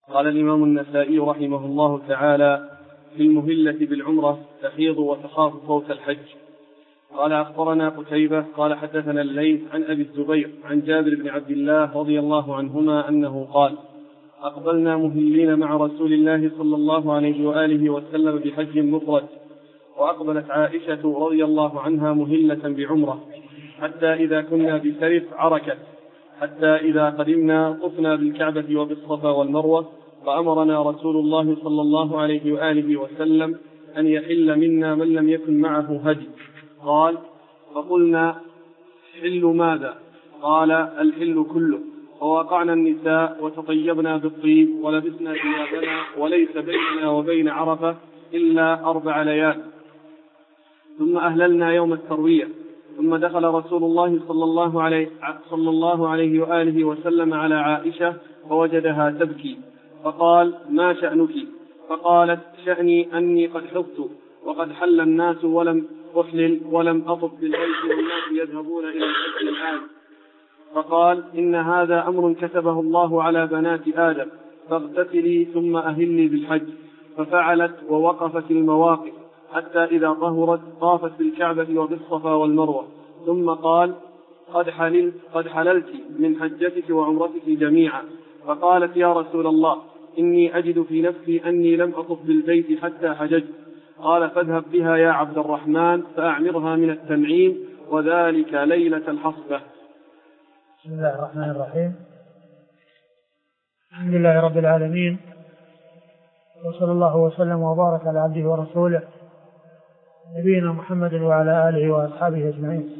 قال الإمام النسائي رحمه الله تعالى: في المهلة بالعمرة تحيض وتخاف فوت الحج. قال أخبرنا قتيبة قال حدثنا الليث عن أبي الزبير عن جابر بن عبد الله رضي الله عنهما أنه قال: أقبلنا مهلين مع رسول الله صلى الله عليه وآله وسلم بحج مفرد، وأقبلت عائشة رضي الله عنها مهلة بعمرة، حتى إذا كنا بسرف عركت، حتى إذا قدمنا طفنا بالكعبة وبالصفا والمروة، فأمرنا رسول الله صلى الله عليه وآله وسلم أن يحل منا من لم يكن معه هدي. قال: فقلنا: حل ماذا؟ قال: الحل كله. فوقعنا النساء وتطيبنا بالطيب ولبسنا ثيابنا، وليس بيننا وبين عرفة إلا 4 ليال. ثم أهللنا يوم التروية. ثم دخل رسول الله صلى الله عليه وآله وسلم على عائشة فوجدها تبكي، فقال: ما شأنك؟ فقالت: شأني أني قد حضت وقد حل الناس ولم أحلل ولم أطف بالبيت والناس يذهبون إلى الحج الآن. فقال: إن هذا أمر كتبه الله على بنات آدم، فاغتسلي ثم أهلي بالحج. ففعلت ووقفت المواقف حتى إذا طهرت طافت بالكعبة وبالصفا والمروة، ثم قال: قد حللت من حجتك وعمرتك جميعا. فقالت: يا رسول الله، إني أجد في نفسي أني لم أطف بالبيت حتى حججت. قال: فاذهب بها يا عبد الرحمن فأعمرها من التنعيم، وذلك ليلة الحصبة. بسم الله الرحمن الرحيم. الحمد لله رب العالمين، وصلى الله وسلم وبارك على عبده ورسوله نبينا محمد وعلى آله وأصحابه أجمعين.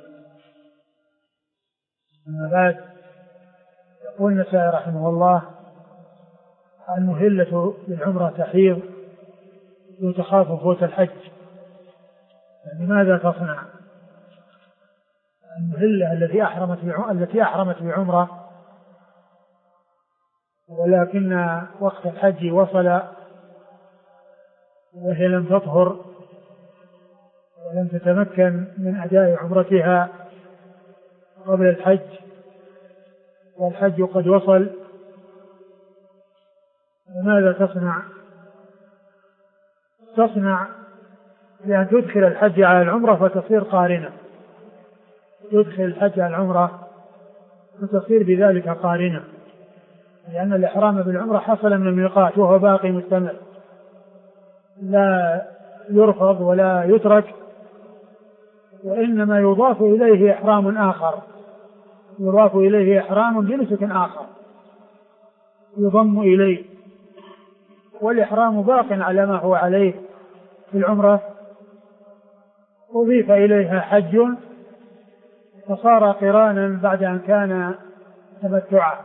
أما بعد، يقول النسائي رحمه الله: المهلة بالعمرة تحيض وتخاف فوت الحج. يعني ماذا تصنع؟ المهلة التي أحرمت بعمرة ولكن وقت الحج وصل وهي لم تطهر ولم تتمكن من أداء عمرتها قبل الحج، والحج قد وصل، فماذا تصنع؟ تصنع بأن تدخل الحج على العمرة فتصير قارنة، تدخل الحج على العمرة فتصير بذلك قارنة، لأن الإحرام بالعمرة حصل من الميقات وهو باقي مستمر لا يرفض ولا يترك، وإنما يضاف إليه إحرام آخر، يضاف إليه إحرام بنسك آخر يضم إليه، والإحرام باق على ما هو عليه في العمرة، أضيف إليها حج فصار قرانا بعد أن كان تمتعا.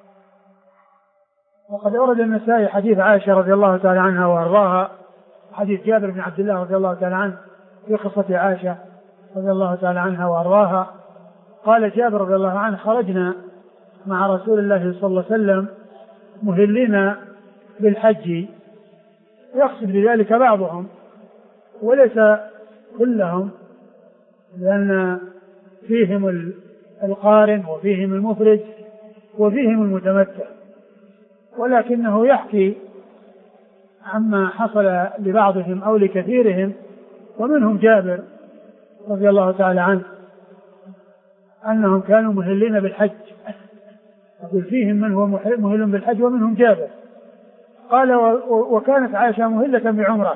وقد أورد النسائي حديث عائشة رضي الله تعالى عنها وأرضاها، حديث جابر بن عبد الله رضي الله تعالى عنه في قصة عائشة رضي الله تعالى عنها وأرضاها. قال جابر رضي الله عنه: خرجنا مع رسول الله صلى الله عليه وسلم مهلين بالحج، يقصد بذلك بعضهم وليس كلهم، لأن فيهم القارن وفيهم المفرد وفيهم المتمتع، ولكنه يحكي عما حصل لبعضهم أو لكثيرهم، ومنهم جابر رضي الله تعالى عنه أنهم كانوا مهلين بالحج، يقول فيهم من هو مهل بالحج ومنهم جابر. قال: وكانت عائشة مهلة بعمرة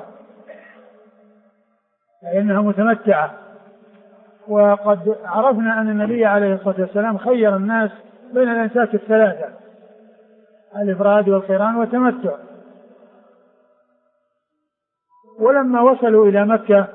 لأنها متمتعة، وقد عرفنا أن النبي عليه الصلاة والسلام خير الناس بين الأنساك الثلاثة: الإفراد والقران والتمتع. ولما وصلوا إلى مكة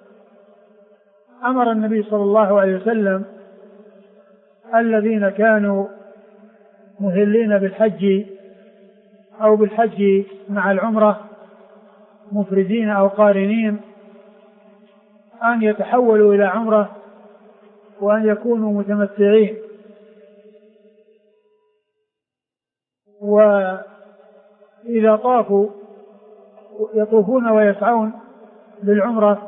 أمر النبي صلى الله عليه وسلم الذين كانوا مهلين بالحج أو بالحج مع العمرة مفردين أو قارنين أن يتحولوا إلى عمرة وأن يكونوا متمتعين، وإذا طافوا يطوفون ويسعون بالعمرة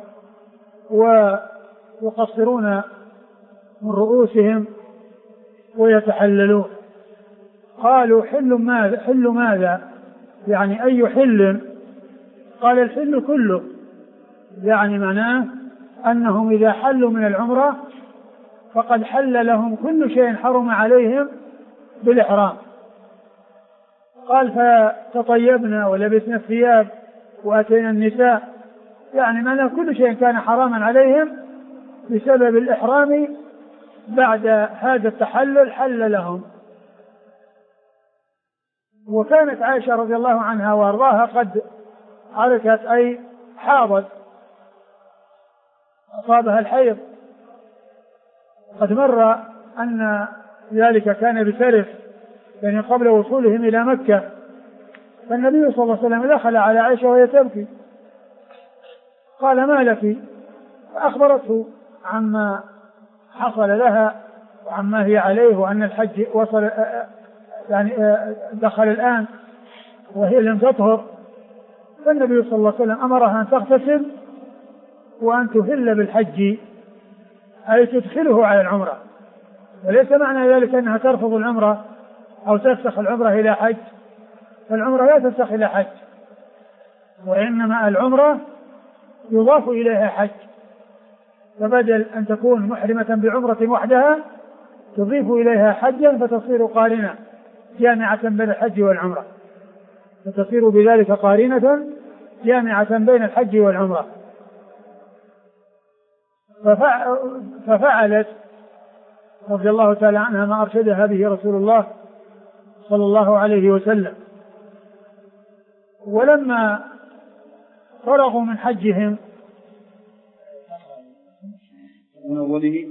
ويقصرون من رؤوسهم ويتحللون. قالوا: حل ماذا؟ يعني أي حل؟ قال الحل كله، يعني معناه أنهم إذا حلوا من العمرة فقد حل لهم كل شيء حرم عليهم بالإحرام. قال فتطيبنا ولبسنا الثياب وأتينا النساء، يعني معناه كل شيء كان حراما عليهم بسبب الإحرام بعد هذا التحلل حل لهم. وكانت عائشة رضي الله عنها وارضاها قد عركت أي حاضت، أصابها الحيض. قد مر أن ذلك كان بسرف، يعني قبل وصولهم إلى مكة، فالنبي صلى الله عليه وسلم دخل على عائشة وهي تبكي، قال ما لك؟ فأخبرته عما حصل لها وعما هي عليه، وأن الحج وصل يعني دخل الآن وهي لم تطهر. فالنبي صلى الله عليه وسلم أمرها أن تغتسل وأن تهل بالحج، أي تدخله على العمرة. وليس معنى ذلك أنها ترفض العمرة أو تفسخ العمرة إلى حج، فالعمرة لا تفسخ إلى حج، وإنما العمرة يضاف إليها حج، فبدل أن تكون محرمة بعمرة وحدها تضيف إليها حجا فتصير قارنة جامعة بين الحج والعمرة، فتصير بذلك قارنة جامعة بين الحج والعمرة. ففعلت رضي الله تعالى عنها ما أرشدها به رسول الله صلى الله عليه وسلم. ولما فرغوا من حجهم من أوله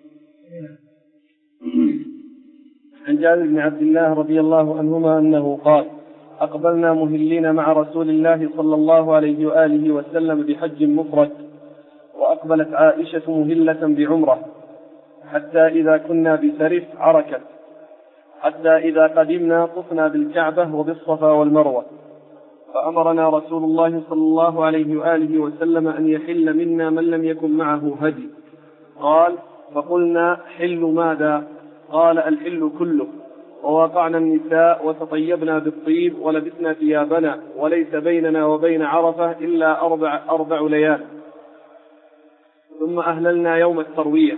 عن جابر بن عبد الله رضي الله عنهما أنه قال: أقبلنا مهلين مع رسول الله صلى الله عليه وآله وسلم بحج مفرد، وأقبلت عائشة مهلة بعمرة، حتى إذا كنا بسرف عركت، حتى إذا قدمنا طفنا بالكعبة وبالصفا والمروة، فأمرنا رسول الله صلى الله عليه وآله وسلم أن يحل منا من لم يكن معه هدي. قال: فقلنا: حل ماذا؟ قال: الحل كله. ووقعنا النساء وتطيبنا بالطيب ولبسنا ثيابنا، وليس بيننا وبين عرفة إلا أربع ليال، ثم أهللنا يوم التروية.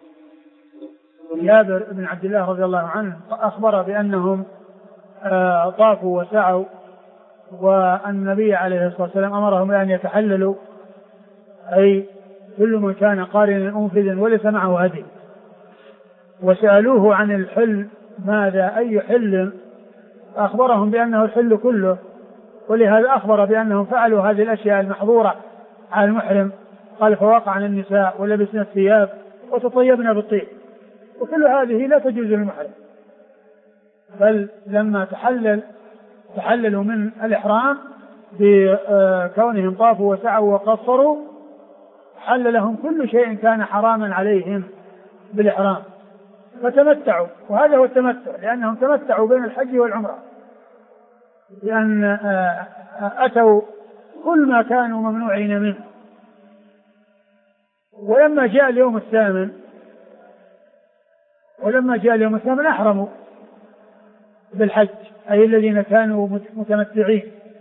جابر بن عبد الله رضي الله عنه أخبر بأنهم طافوا وسعوا، وأن النبي عليه الصلاة والسلام أمرهم أن يتحللوا، أي كل من كان قارنا منفذا وليس معه هدي. وسألوه عن الحل ماذا؟ أي حل؟ أخبرهم بأنه الحل كله، ولهذا أخبر بأنهم فعلوا هذه الأشياء المحظورة على المحرم. قال: فوقعنا النساء ولبسنا الثياب وتطيبنا بالطيب، وكل هذه لا تجوز للمحرم، بل لما تحللوا من الإحرام بكونهم طافوا وسعوا وقصروا حل لهم كل شيء كان حراما عليهم بالإحرام، فتمتعوا. وهذا هو التمتع، لأنهم تمتعوا بين الحج والعمرة، لأن أتوا كل ما كانوا ممنوعين منه. ولما جاء اليوم الثامن أحرموا بالحج، أي الذين كانوا متمتعين،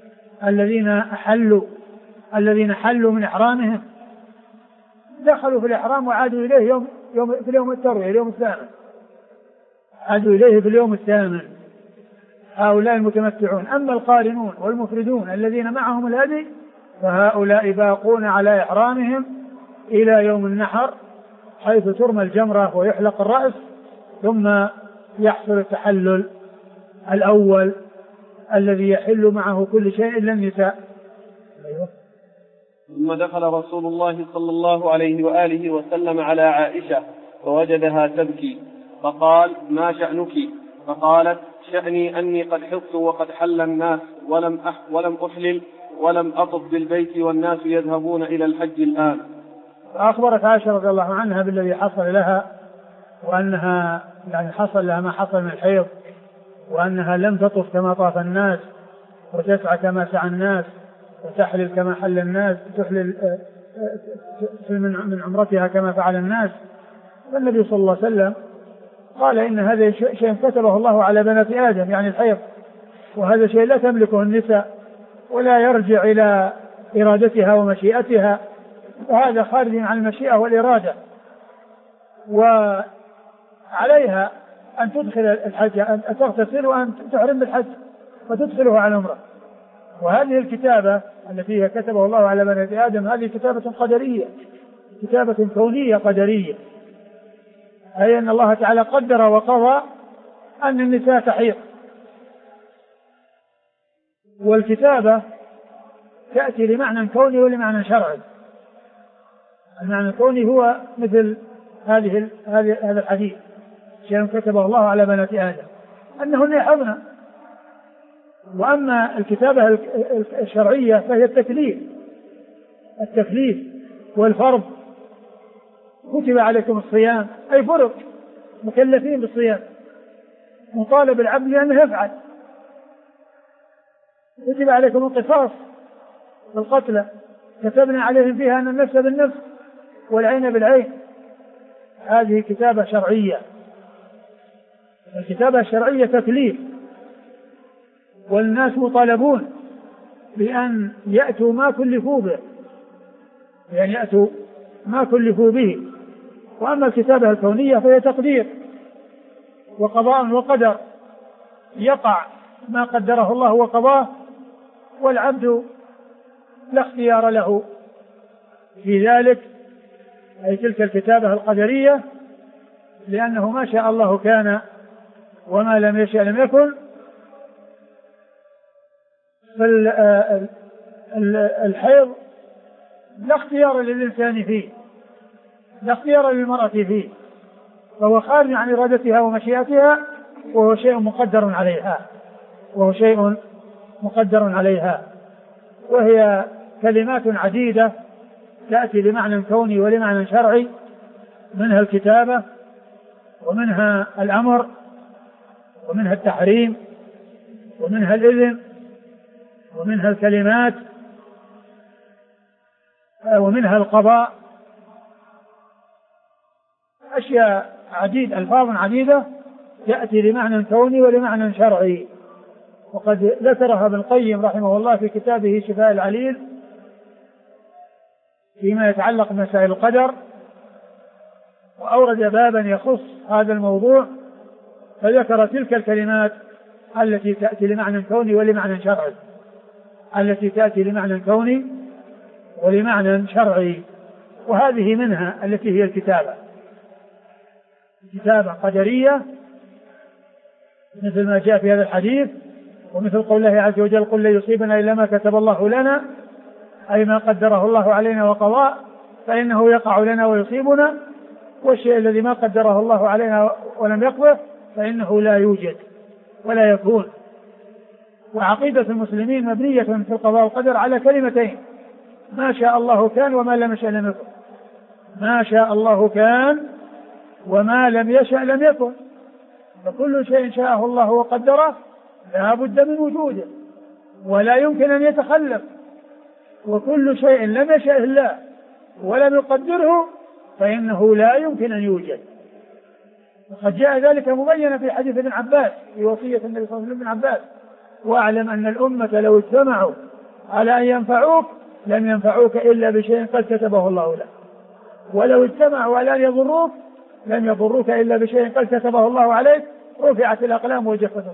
الذين حلوا من إحرامهم دخلوا في الإحرام وعادوا إليه في اليوم التروية، اليوم الثامن، عادوا إليه في اليوم الثامن، هؤلاء المتمتعون. أما القارنون والمفردون الذين معهم الهدي فهؤلاء باقون على إحرامهم إلى يوم النحر، حيث ترمى الجمرة ويحلق الرأس، ثم يحصل التحلل الأول الذي يحل معه كل شيء إلا النساء. ثم دخل رسول الله صلى الله عليه وآله وسلم على عائشة فوجدها تبكي، فقال: ما شأنك؟ فقالت: شأني أني قد حضت وقد حل الناس ولم أحلل ولم أطف بالبيت والناس يذهبون إلى الحج الآن. فأخبرت عائشة رضي الله عنها بالذي حصل لها، وأنها يعني حصل لها ما حصل من الحيض، وأنها لم تطف كما طاف الناس، وتسعى كما سعى الناس، وتحلل كما حل الناس، تحلل من عمرتها كما فعل الناس. فالنبي صلى الله عليه وسلم قال: إن هذا شيء كتبه الله على بنات آدم، يعني الحيض، وهذا شيء لا تملكه النساء ولا يرجع إلى إرادتها ومشيئتها، وهذا خارج عن المشيئة والإرادة. وعليها أن تدخل الحج، أن تغتسل وأن تحرم بالحج وتدخله على العمرة. وهذه الكتابة التي هي كتبه الله على بني آدم هذه كتابة قدرية، كتابة كونية قدرية، أي أن الله تعالى قدر وقضى أن النساء تحيض. والكتابة تأتي لمعنى كوني ولمعنى شرعي. المعنى الكوني هو مثل هذا الحديث، شيء كتبه الله على بنات آدم أنهن يحضن. وأما الكتابة الشرعية فهي التكليف والفرض. كتب عليكم الصيام أي فرض، مكلفين بالصيام، مطالب العبد لأنه يفعل. كتب عليكم القصاص بالقتلى، كتبنا عليهم فيها أن النفس بالنفس والعين بالعين. هذه كتابة شرعية. الكتابة الشرعية تكليف، والناس مطالبون بأن يأتوا ما كلفوا به، يعني يأتوا ما كلفوا به. وأما الكتابة الكونية فهي تقدير وقضاء وقدر، يقع ما قدره الله وقضاه، والعبد لا اختيار له في ذلك، أي تلك الكتابة القدرية، لأنه ما شاء الله كان وما لم يشأ لم يكن. فالحيض لا اختيار للإنسان فيه، لا اختيار للمرأة فيه، فهو خارج عن إرادتها ومشيئتها، وهو شيء مقدر عليها. وهي كلمات عديدة تأتي لمعنى كوني ولمعنى شرعي، منها الكتابة ومنها الأمر ومنها التحريم ومنها الإذن ومنها الكلمات ومنها القضاء. أشياء عديدة، ألفاظ عديدة تأتي لمعنى كوني ولمعنى شرعي. وقد ذكرها ابن القيم رحمه الله في كتابه شفاء العليل فيما يتعلق بمسائل القدر، وأورد بابا يخص هذا الموضوع، فذكر تلك الكلمات التي تأتي لمعنى كوني ولمعنى شرعي، وهذه منها التي هي الكتابة قدرية، مثل ما جاء في هذا الحديث، ومثل قول الله عز وجل: قل لا يصيبنا إلا ما كتب الله لنا، أي ما قدره الله علينا وقضاء، فإنه يقع لنا ويصيبنا، والشيء الذي ما قدره الله علينا ولم يقضه فإنه لا يوجد ولا يكون. وعقيدة المسلمين مبنية في القضاء والقدر على كلمتين: ما شاء الله كان وما لم يشأ لم يكن. ما شاء الله كان وما لم يشأ لم يكن، فكل شيء شاءه الله وقدره لا بد من وجوده ولا يمكن أن يتخلف، وكل شيء لم يشأ الله ولم يقدره فإنه لا يمكن أن يوجد. وقد جاء ذلك مبينا في حديث ابن عباس في وصية النبي صلى الله عليه وسلم ابن عباس: واعلم أن الأمة لو اجتمعوا على أن ينفعوك لم ينفعوك إلا بشيء قد كتبه الله لك، ولو اجتمعوا على أن يضروك لم يضروك إلا بشيء قد كتبه الله عليك. رفعت الأقلام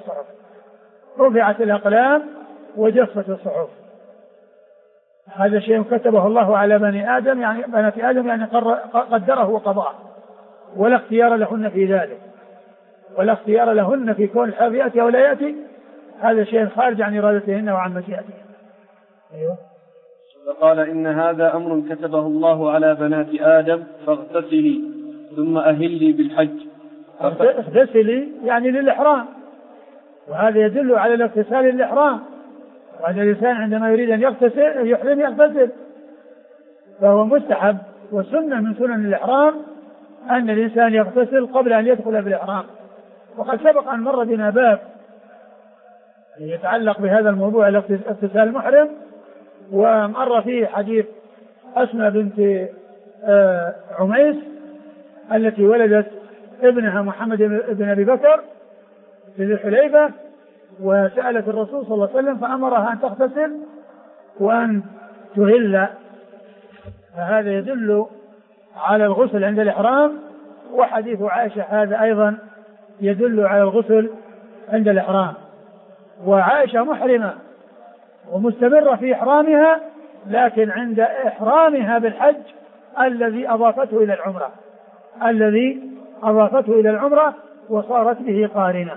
وجفت الصحف. هذا شيء كتبه الله على بني آدم، يعني بنات آدم، يعني قدره وقضاه، ولا اختيار لهن في ذلك، ولا اختيار لهن في كون الحال يأتي أو لا يأتي. هذا شيء خارج عن إرادتهن وعن مشيئتهن. أيوه. فقال: إن هذا أمر كتبه الله على بنات آدم فاغتسلي ثم أهلي بالحج. اغتسلي يعني للإحرام، وهذا يدل على الاغتسال للإحرام. وهذا الإنسان عندما يريد أن يغتسل فهو مستحب، وسنة من سنن الإحرام أن الإنسان يغتسل قبل أن يدخل بالإحرام. وقد سبق أن مر بنا باب يتعلق بهذا الموضوع، اغتسال المحرم، ومر فيه حديث أسماء بنت عميس التي ولدت ابنها محمد بن أبي بكر في ذي الحليفة، وسألت الرسول صلى الله عليه وسلم فأمرها أن تغتسل وأن تهل، فهذا يدل على الغسل عند الإحرام. وحديث عائشة هذا أيضا يدل على الغسل عند الإحرام. وعائشة محرمة ومستمرة في إحرامها، لكن عند إحرامها بالحج الذي أضافته إلى العمرة وصارت به قارنة.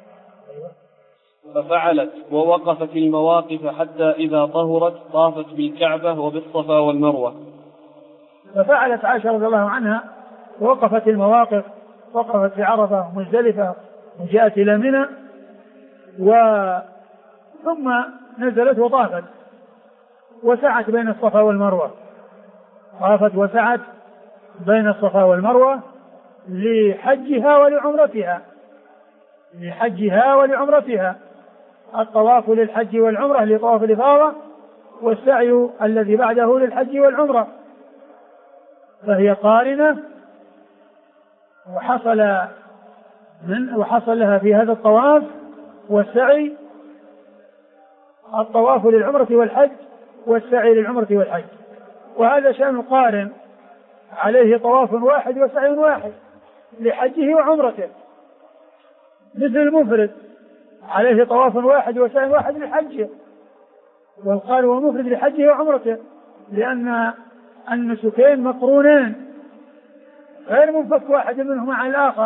ففعلت ووقفت المواقف حتى إذا طهرت طافت بالكعبة وبالصفا والمروة. ففعلت عائشة رضي الله عنها ووقفت المواقف، وقفت في عرفة ومزدلفة وجاءت إلى منى ثم نزلت وطافت وسعت بين الصفا والمروة، طافت وسعت بين الصفا والمروة لحجها ولعمرتها. الطواف للحج والعمرة لطواف الإفاضة، والسعي الذي بعده للحج والعمرة، فهي قارنة. وحصل لها في هذا الطواف والسعي الطواف للعمرة والحج والسعي للعمرة والحج. وهذا شأن القارن، عليه طواف واحد وسعي واحد لحجه وعمرته، مثل المفرد عليه طواف واحد وسعي واحد لحجه، والقارن والمفرد لحجه وعمرته، لأن النسكين مقرونان غير منفك واحد منهما عن الآخر.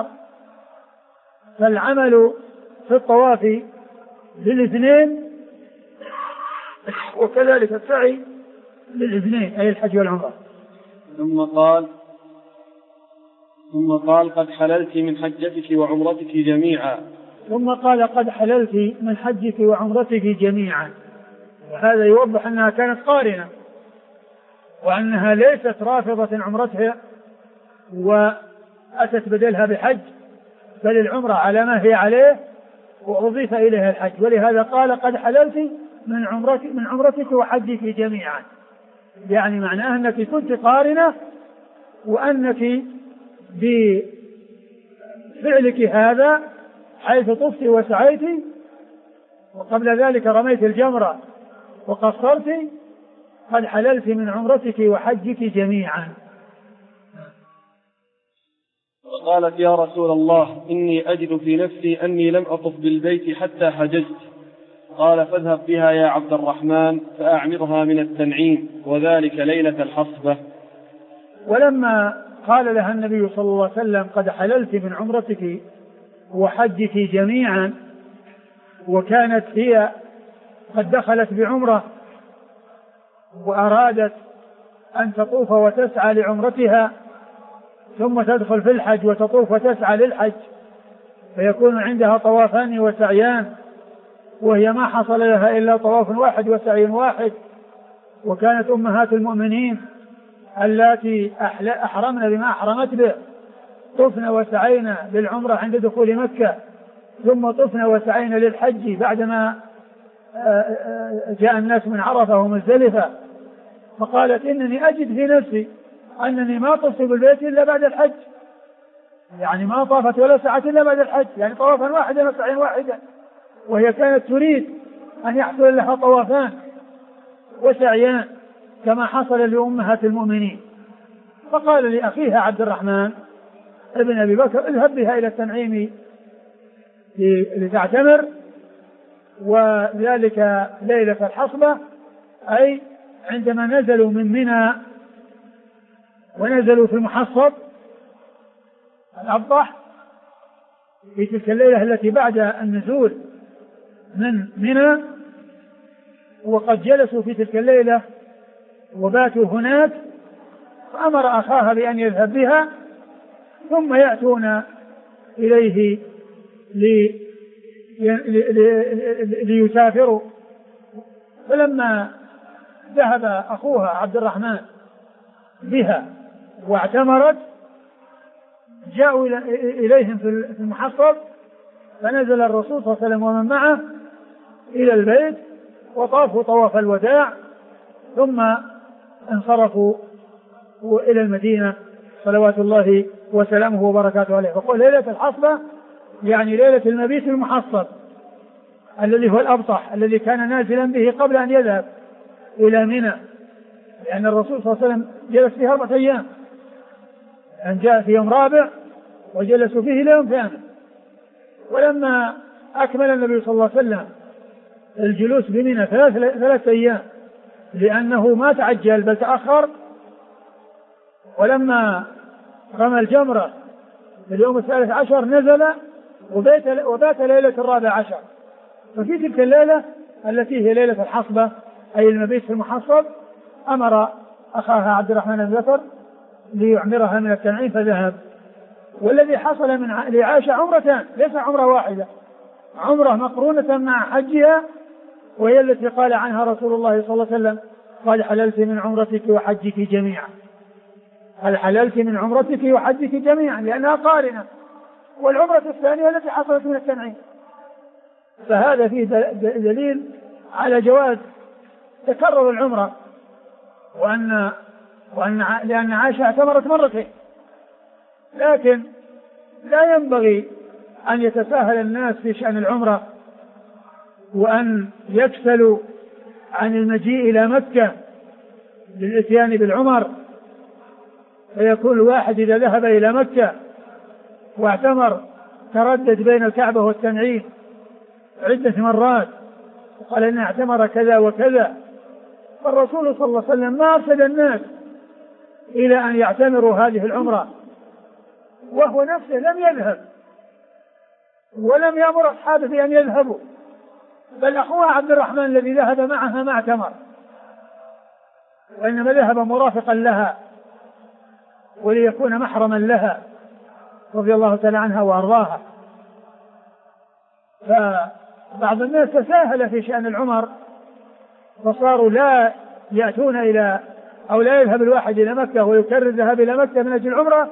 فالعمل في الطواف للاثنين وكذلك السعي للاثنين، أي الحج والعمرة. ثم قال قد حللت من حجتك وعمرتك جميعا. ثم قال قد حللت من حجك وعمرتك جميعا. وهذا يوضح أنها كانت قارنة، وأنها ليست رافضة عمرتها وأتت بدلها بحج، بل العمرة على ما هي عليه وأضيف إليها الحج. ولهذا قال قد حللت من عمرتك وحجك جميعا، يعني معناه أنك كنت قارنة، وأنك بفعلك هذا حيث طفت وسعيت وقبل ذلك رميت الجمرة وقصرت، قد حللت من عمرتك وحجك جميعا. وقالت يا رسول الله إني أجد في نفسي أني لم أطف بالبيت حتى حججت. قال فاذهب بها يا عبد الرحمن فأعمرها من التنعيم، وذلك ليلة الحصبة. ولما قال لها النبي صلى الله عليه وسلم قد حللت من عمرتك وحجك جميعا، وكانت هي قد دخلت بعمرة وأرادت أن تطوف وتسعى لعمرتها ثم تدخل في الحج وتطوف وتسعى للحج، فيكون عندها طوافان وسعيان، وهي ما حصل لها إلا طواف واحد وسعي واحد. وكانت أمهات المؤمنين اللاتي أحرمن بما أحرمت به طفن وسعينا للعمرة عند دخول مكة، ثم طفن وسعينا للحج بعدما جاء الناس من عرفة ومزدلفة. فقالت إنني أجد في نفسي أنني ما طفت بالبيت إلا بعد الحج، يعني ما طافت ولا سعت إلا بعد الحج، يعني طوافا واحدا وسعيا واحدا، وهي كانت تريد أن يحصل لها طوافان وسعيان كما حصل لأمهات المؤمنين. فقال لأخيها عبد الرحمن ابن أبي بكر اذهب بها إلى التنعيم لتعتمر، وذلك ليلة الحصبة، أي عندما نزلوا من منى ونزلوا في المحصب الأبطح في تلك الليلة التي بعد النزول من منى، وقد جلسوا في تلك الليلة وباتوا هناك، فأمر أخاها بأن يذهب بها ثم يأتون إليه ليسافروا. فلما ذهب أخوها عبد الرحمن بها واعتمرت جاءوا إليهم في المحصب، فنزل الرسول صلى الله عليه وسلم ومن معه إلى البيت وطافوا طواف الوداع، ثم انصرفوا إلى المدينة صلوات الله وسلامه وبركاته عليه. فقل ليلة الحصبة يعني ليلة المبيت المحصب، الذي هو الأبطح الذي كان نازلا به قبل أن يذهب إلى منى، لأن الرسول صلى الله عليه وسلم جلس فيه 4 أيام، أن جاء في يوم رابع وجلسوا فيه إلى يوم ثامن. ولما أكمل النبي صلى الله عليه وسلم الجلوس بمنى 3 أيام لأنه ما تعجل بل تأخر، ولما رمى الجمرة في اليوم 13 نزل وبات ليلة 14. ففي تلك الليلة التي هي ليلة الحصبة أي المبيت في المحصب أمر أخاها عبد الرحمن بن زفر ليعمرها من التنعيم فذهب. والذي حصل من لعائشة عمرتان، ليس عمرة واحدة، عمرة مقرونة مع حجها، وهي التي قال عنها رسول الله صلى الله عليه وسلم قال حللت من عمرتك وحجك جميعا، قال حللت من عمرتك وحجك جميعا لأنها قارنة. والعمرة الثانية التي حصلت من التنعيم. فهذا فيه دليل على جواز تكرر العمرة، لأن عائشة اعتمرت مرتين. لكن لا ينبغي أن يتساهل الناس في شأن العمرة وأن يكسلوا عن المجيء إلى مكة للإتيان بالعمر، فيكون الواحد إذا ذهب إلى مكة واعتمر تردد بين الكعبة والتنعيم عدة مرات وقال إن اعتمر كذا وكذا. فالرسول صلى الله عليه وسلم ما أرشد الناس إلى أن يعتمروا هذه العمرة، وهو نفسه لم يذهب ولم يأمر أصحابه بأن يذهبوا، بل أخوها عبد الرحمن الذي ذهب معها ما اعتمر، وإنما ذهب مرافقا لها وليكون محرما لها رضي الله تعالى عنها وأرضاها. فبعض الناس تساهل في شأن العمر فصاروا لا يأتون إلى أو لا يذهب الواحد إلى مكة ويكرر الذهاب إلى مكة من أجل العمرة،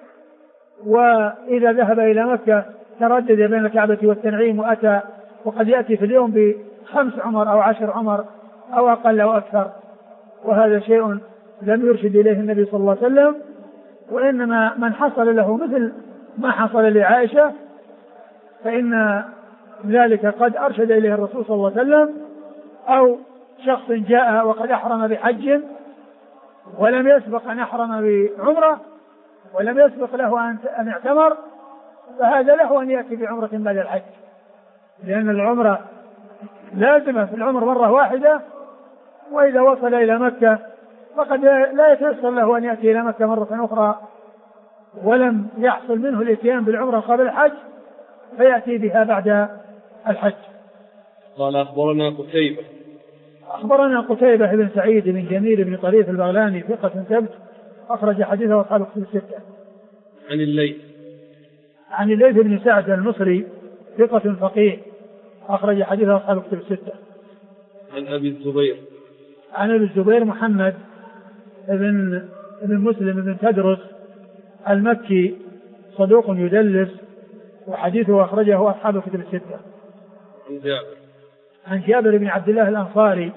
وإذا ذهب إلى مكة تردد بين الكعبة والتنعيم وأتى، وقد يأتي في اليوم ب5 عمر أو 10 عمر أو أقل أو أكثر، وهذا شيء لم يرشد إليه النبي صلى الله عليه وسلم. وإنما من حصل له مثل ما حصل لعائشة فإن ذلك قد أرشد إليه الرسول صلى الله عليه وسلم، أو شخص جاء وقد أحرم بحج ولم يسبق أن أحرم بعمرة ولم يسبق له أن اعتمر، فهذا له أن يأتي بعمرة بعد الحج، لأن العمرة لازمة في العمر مرة واحدة، وإذا وصل إلى مكة فقد لا يتيسر له أن يأتي إلى مكة مرة أخرى ولم يحصل منه الاتيان بالعمرة قبل الحج فيأتي بها بعد الحج. قال أخبرنا قتيبة بن سعيد بن جميل بن طريف البغلاني ثقة ثبت أخرج حديثه أصحاب الكتب 6. عن الليث بن سعد المصري ثقة فقيه أخرج حديثه أصحاب الكتب 6. عن أبي الزبير محمد بن مسلم بن تدرس المكي صدوق يدلس وحديثه أخرجه أصحاب الكتب 6. عن جابر بن عبد الله الأنصاري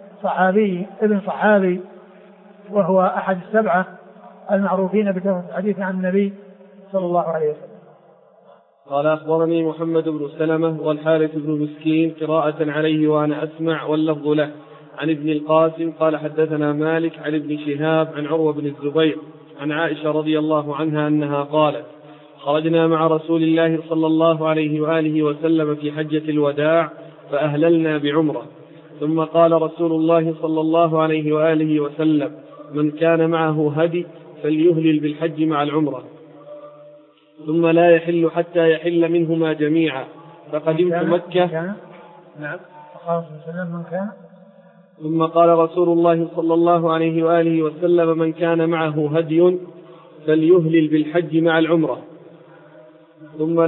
صحابي وهو أحد 7 المعروفين بكثرة الحديث عن النبي صلى الله عليه وسلم. قال أخبرني محمد بن سلمة والحارث بن مسكين قراءة عليه وأنا أسمع واللفظ له عن ابن القاسم قال حدثنا مالك عن ابن شهاب عن عروة بن الزبير عن عائشة رضي الله عنها أنها قالت خرجنا مع رسول الله صلى الله عليه وآله وسلم في حجة الوداع فأهللنا بعمرة، ثم قال رسول الله صلى الله عليه وآله وسلم من كان معه هدي فليهلل بالحج مع العمرة، ثم لا يحل حتى يحل منهما جميعا. فقدمت مكة. نعم. ثم قال رسول الله صلى الله عليه وآله وسلم من كان معه هدي فليهلل بالحج مع العمرة، ثم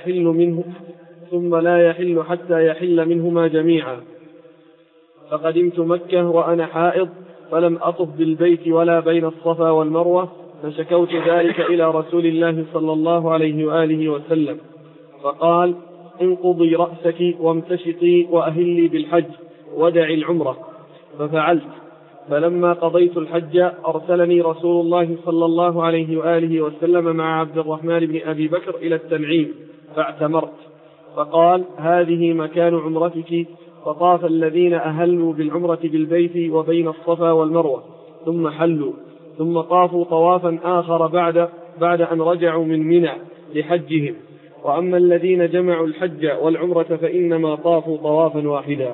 لا يحل حتى يحل منهما جميعا. فقدمت مكة وأنا حائض فلم أطف بالبيت ولا بين الصفا والمروة، فشكوت ذلك إلى رسول الله صلى الله عليه وآله وسلم فقال انقضي رأسك وامتشطي وأهلي بالحج ودعي العمرة، ففعلت. فلما قضيت الحج أرسلني رسول الله صلى الله عليه وآله وسلم مع عبد الرحمن بن أبي بكر إلى التنعيم فاعتمرت، فقال: هذه مكان عمرتك. فطاف الذين أهلوا بالعمرة بالبيت وبين الصفا والمروة ثم حلوا، ثم طافوا طوافا آخر بعد أن رجعوا من منى لحجهم. وأما الذين جمعوا الحج والعمرة فإنما طافوا طوافا واحدا.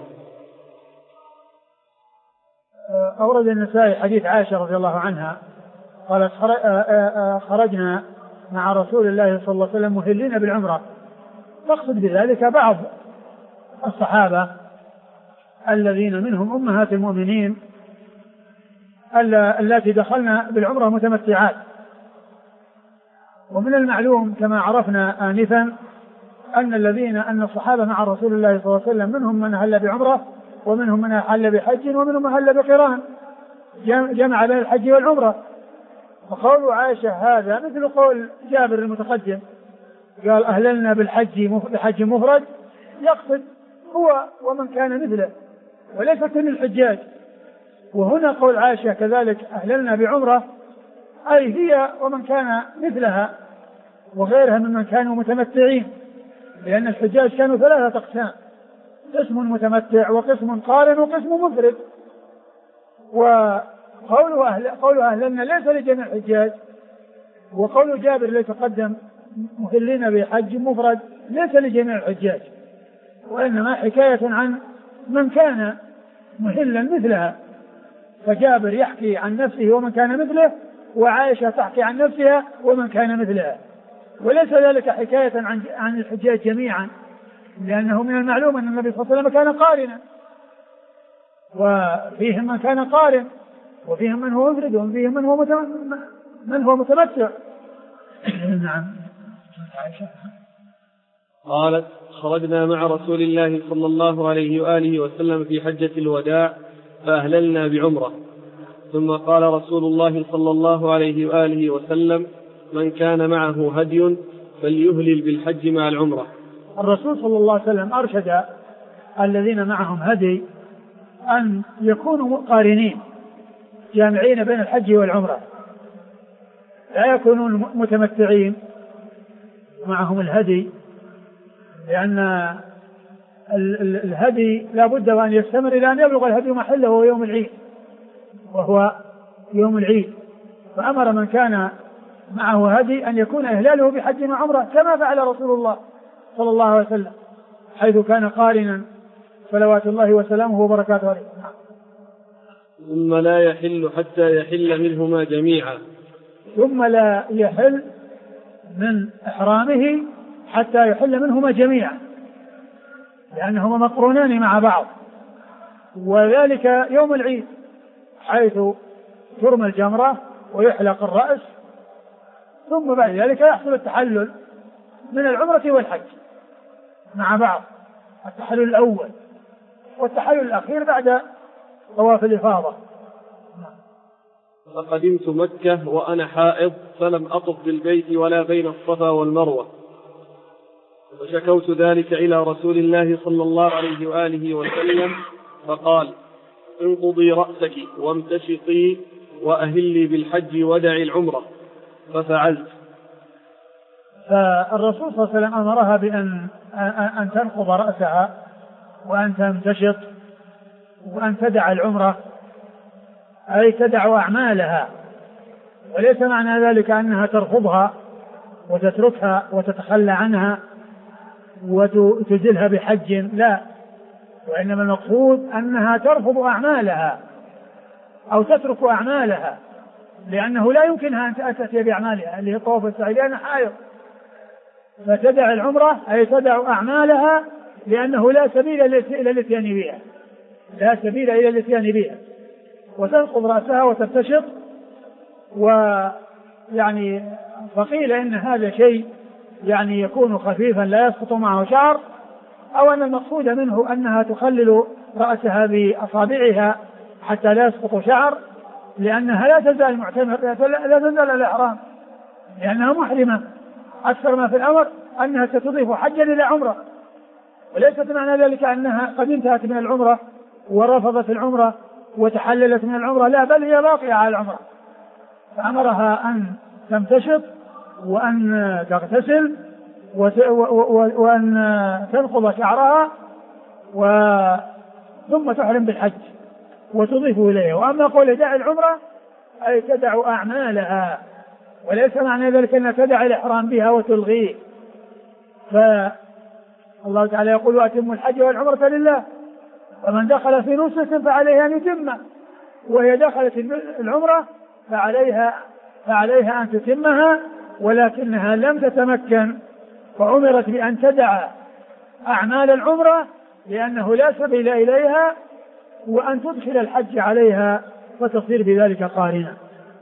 أورد النسائي حديث عائشة رضي الله عنها قالت: خرجنا مع رسول الله صلى الله عليه وسلم مهلين بالعمرة. تقصد بذلك بعض الصحابة الذين منهم أمهات المؤمنين التي دخلنا بالعمرة متمتعات. ومن المعلوم كما عرفنا آنفا أن الصحابة مع رسول الله صلى الله عليه وسلم منهم من أهل بعمرة، ومنهم من أهل بحج، ومنهم من أهل بقران، جمع بين الحج والعمرة. وقول عائشة هذا مثل قول جابر المتقدم، قال: أهللنا بحج مفرد، يقصد هو ومن كان مثله وليس كل الحجاج. وهنا قول عائشة كذلك: أهللنا بعمرة، أي هي ومن كان مثلها وغيرها ممن كانوا متمتعين، لأن الحجاج كانوا 3 أقسام: قسم متمتع، وقسم قارن، وقسم مفرد. وقوله أهللنا ليس لجميع الحجاج، وقول جابر الذي تقدم مهلين بحج مفرد ليس لجميع الحجاج، وإنما حكاية عن من كان مهلا مثلها. فجابر يحكي عن نفسه ومن كان مثله، وعائشة تحكي عن نفسها ومن كان مثلها، وليس ذلك حكاية عن الحجاج جميعا، لأنه من المعلوم أن النبي صلى الله عليه وسلم كان قارنا، وفيهم من كان قارن، وفيهم من هو مفرد، وفيهم من هو متمتع. نعم. قالت: خرجنا مع رسول الله صلى الله عليه وآله وسلم في حجة الوداع فأهللنا بعمرة. ثم قال رسول الله صلى الله عليه وآله وسلم: من كان معه هدي فليهلل بالحج مع العمرة. الرسول صلى الله عليه وسلم أرشد الذين معهم هدي أن يكونوا قارنين جامعين بين الحج والعمرة، لا يكونون متمتعين معهم الهدي، لأن الهدي لا بد وأن يستمر إلى أن يبلغ الهدي محله وهو يوم العيد. فأمر من كان معه هدي أن يكون إهلاله بحج وعمرة كما فعل رسول الله صلى الله عليه وسلم، حيث كان قارنا صلوات الله وسلامه وبركاته عليه. ثم لا يحل حتى يحل منهما جميعا. ثم لا يحل من إحرامه حتى يحل منهما جميعا، لأنهما مقرونان مع بعض، وذلك يوم العيد حيث ترمى الجمرة ويحلق الرأس، ثم بعد ذلك يحصل التحلل من العمرة والحج مع بعض، التحلل الأول والتحلل الأخير بعد طواف الإفاضة. فقدمت مكة وأنا حائض فلم أطف بالبيت ولا بين الصفا والمروة، وشكوت ذلك إلى رسول الله صلى الله عليه وآله وسلم، فقال: انقضي رأسك وامتشطي وأهلي بالحج ودعي العمرة، ففعلت. فالرسول صلى الله عليه وسلم أمرها بأن تنقض رأسها وأن تمتشط وأن تدع العمرة، أي تدع أعمالها، وليس معنى ذلك أنها ترفضها وتتركها وتتخلى عنها وتزلها بحج، لا، وإنما المقصود أنها ترفض أعمالها أو تترك أعمالها، لأنه لا يمكنها أن تأتي بأعمالها اللي هي الطواف والسعي لأنها حائض، فتدع العمرة أي تدع أعمالها، لأنه لا سبيل إلى الاتيان بها، لا سبيل إلى الاتيان بها، وتنقض رأسها وتبتشط. ويعني فقيل إن هذا شيء يعني يكون خفيفا لا يسقط معه شعر، أو أن المقصود منه أنها تخلل رأسها بأصابعها حتى لا يسقط شعر، لأنها لا تزال معتمرة، لا تزال الإحرام، لأنها محرمة. أكثر ما في الأمر أنها ستضيف حجا إلى عمرة، وليست معنى ذلك أنها قد انتهت من العمرة ورفضت العمرة وتحللت من العمرة، لا، بل هي باقية على العمرة. فأمرها أن تمتشط وأن تغتسل وأن تنقض شعرها ثم تحرم بالحج وتضيف إليه. وأما قول دع العمرة أي تدع أعمالها، وليس معنى ذلك أن تدع الإحرام بها وتلغيه. فالله تعالى يقول وأتموا الحج والعمرة لله، ومن دخل في نسك فعليه أن يتمه، وهي دخلت العمرة فعليها أن تتمها، ولكنها لم تتمكن فأمرت بأن تدع أعمال العمرة لأنه لا سبيل إليها، وأن تدخل الحج عليها وتصير بذلك قارنة.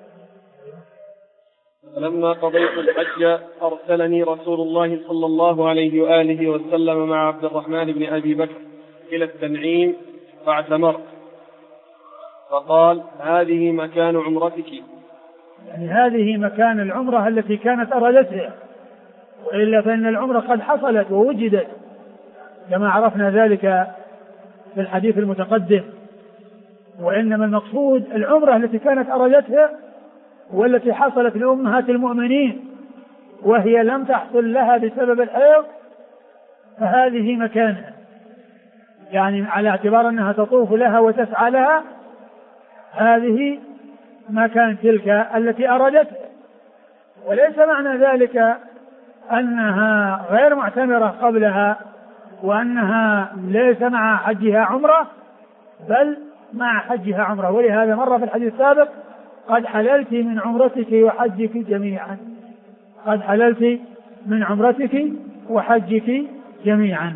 لما قضيت الحج أرسلني رسول الله صلى الله عليه وآله وسلم مع عبد الرحمن بن أبي بكر إلى التنعيم فاعتمرت، فقال هذه مكان عمرتك، يعني هذه مكان العمرة التي كانت أرادتها، وإلا فإن العمرة قد حصلت ووجدت كما عرفنا ذلك في الحديث المتقدم. وإنما المقصود العمرة التي كانت أرادتها والتي حصلت لأمهات المؤمنين وهي لم تحصل لها بسبب الحيض، فهذه مكانها، يعني على اعتبار أنها تطوف لها وتسعى لها، هذه مكان تلك التي أرادتها. وليس معنى ذلك أنها غير معتمرة قبلها وأنها ليس مع حجها عمرة، بل مع حجها عمرة. ولهذا مر في الحديث السابق قد حللت من عمرتك وحجك جميعا، قد حللت من عمرتك وحجك جميعا.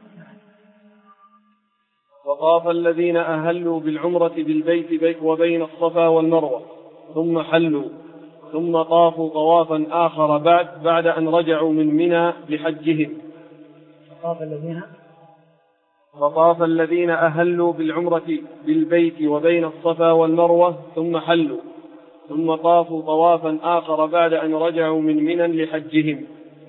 وطاف الذين أهلوا بالعمرة بالبيت وبين الصفا والمروة ثم حلوا، ثم طافوا طوافا آخر بعد أن رجعوا من منى لحجهم. وطاف الذين أهلوا بالعمرة بالبيت وبين الصفا والمروة ثم حلوا، ثم طافوا طوافا آخر بعد أن رجعوا من منى لحجهم.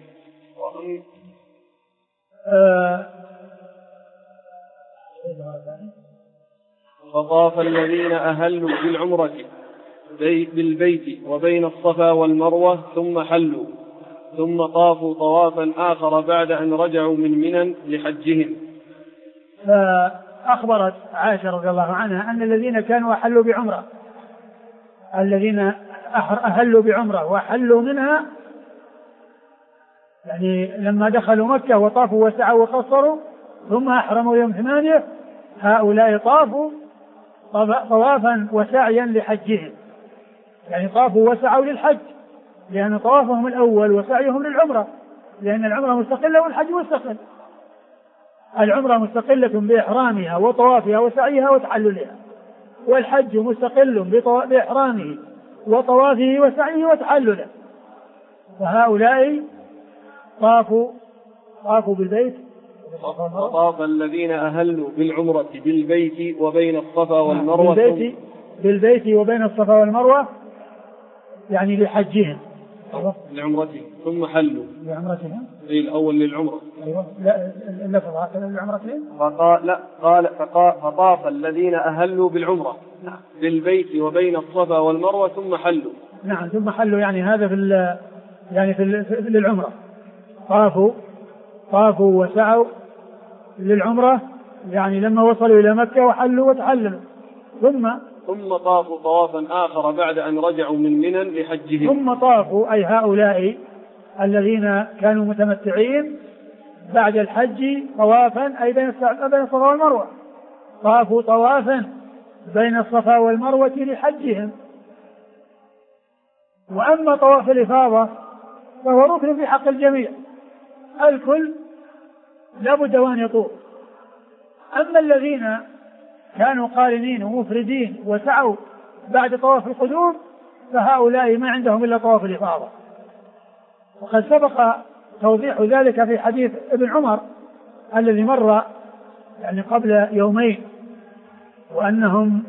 فطاف الذين أهلوا بالعمرة بالبيت وبين الصفا والمروة ثم حلوا، ثم طافوا طوافا آخر بعد أن رجعوا من منى لحجهم. فأخبرت عائشة رضي الله عنها أن الذين كانوا أحلوا بعمرة، الذين أهلوا بعمرة وحلوا منها، يعني لما دخلوا مكة وطافوا وسعوا وقصروا ثم أحرموا يوم 8، هؤلاء طافوا طوافا وسعيا لحجهم، يعني طافوا وسعوا للحج، لأن طوافهم الأول وسعيهم للعمرة، لأن العمرة مستقلة والحج مستقل. العمرة مستقلة بإحرامها وطوافها وسعيها وتحللها، والحج مستقل بإحرامه وطوافه وسعيه وتحلله. فهؤلاء طافوا بالبيت. وطاف الذين أهلوا بالعمرة بالبيت وبين الصفا والمروة بالبيت وبين الصفا والمروة، يعني لحجهم لعمرتهم ثم حلوا لعمرتهم. الأول للعمرة. أيوة. لا اللفظ هكذا لعمرتهم. فطاف الذين أهلوا بالعمرة بالبيت وبين الصفا والمروة ثم حلوا. نعم ثم حلوا، يعني هذا في للعمرة. طافوا وسعوا للعمرة، يعني لما وصلوا إلى مكة وحلوا وتحللوا، ثم طافوا طوافا آخر بعد أن رجعوا من منى لحجهم. ثم طافوا أي هؤلاء الذين كانوا متمتعين بعد الحج طوافا أي بين الصفا والمروة، طافوا طوافا بين الصفا والمروة لحجهم. وأما طواف الإفاضة فهو ركن في حق الجميع، الكل لابد أن يطوف. أما الذين كانوا قارنين ومفردين وسعوا بعد طواف القدوم فهؤلاء ما عندهم إلا طواف الإفاضة. وقد سبق توضيح ذلك في حديث ابن عمر الذي مر يعني قبل يومين، وأنهم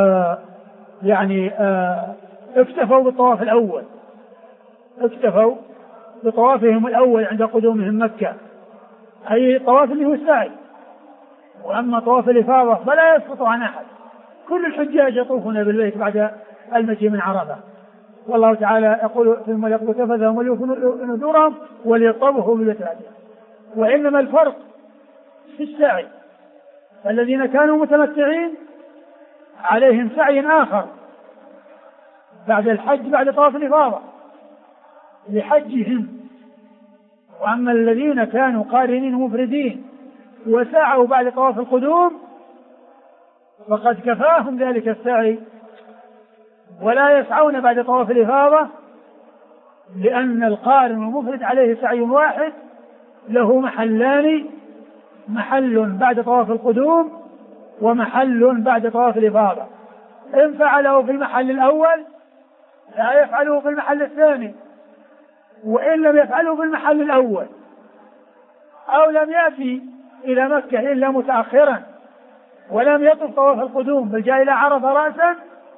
اكتفوا بالطواف الأول، اكتفوا بطوافهم الأول عند قدومهم مكة، أي طواف اللي هو السعي. وأما طواف الإفاضة فلا يسقط عن أحد، كل الحجاج يطوفون بالبيت بعد المجيء من عرفة، والله تعالى يقول ثم يقضوا تفثهم وليوفوا نذورهم وليطوفوا بالبيت العتيق. وإنما الفرق في السعي، الذين كانوا متمتعين عليهم سعي آخر بعد الحج بعد طواف الإفاضة لحجهم، وأما الذين كانوا قارنين مفردين وسعوا بعد طواف القدوم فقد كفاهم ذلك السعي ولا يسعون بعد طواف الإفاضة، لأن القارن المفرد عليه سعي واحد له محلان، محل بعد طواف القدوم ومحل بعد طواف الإفاضة. إن فعله في المحل الأول لا يفعله في المحل الثاني، وإن لم يفعله في المحل الأول أو لم يأتي إلى مكة إلا متأخرا ولم يطف طواف القدوم بل جاء إلى عرفة رأسا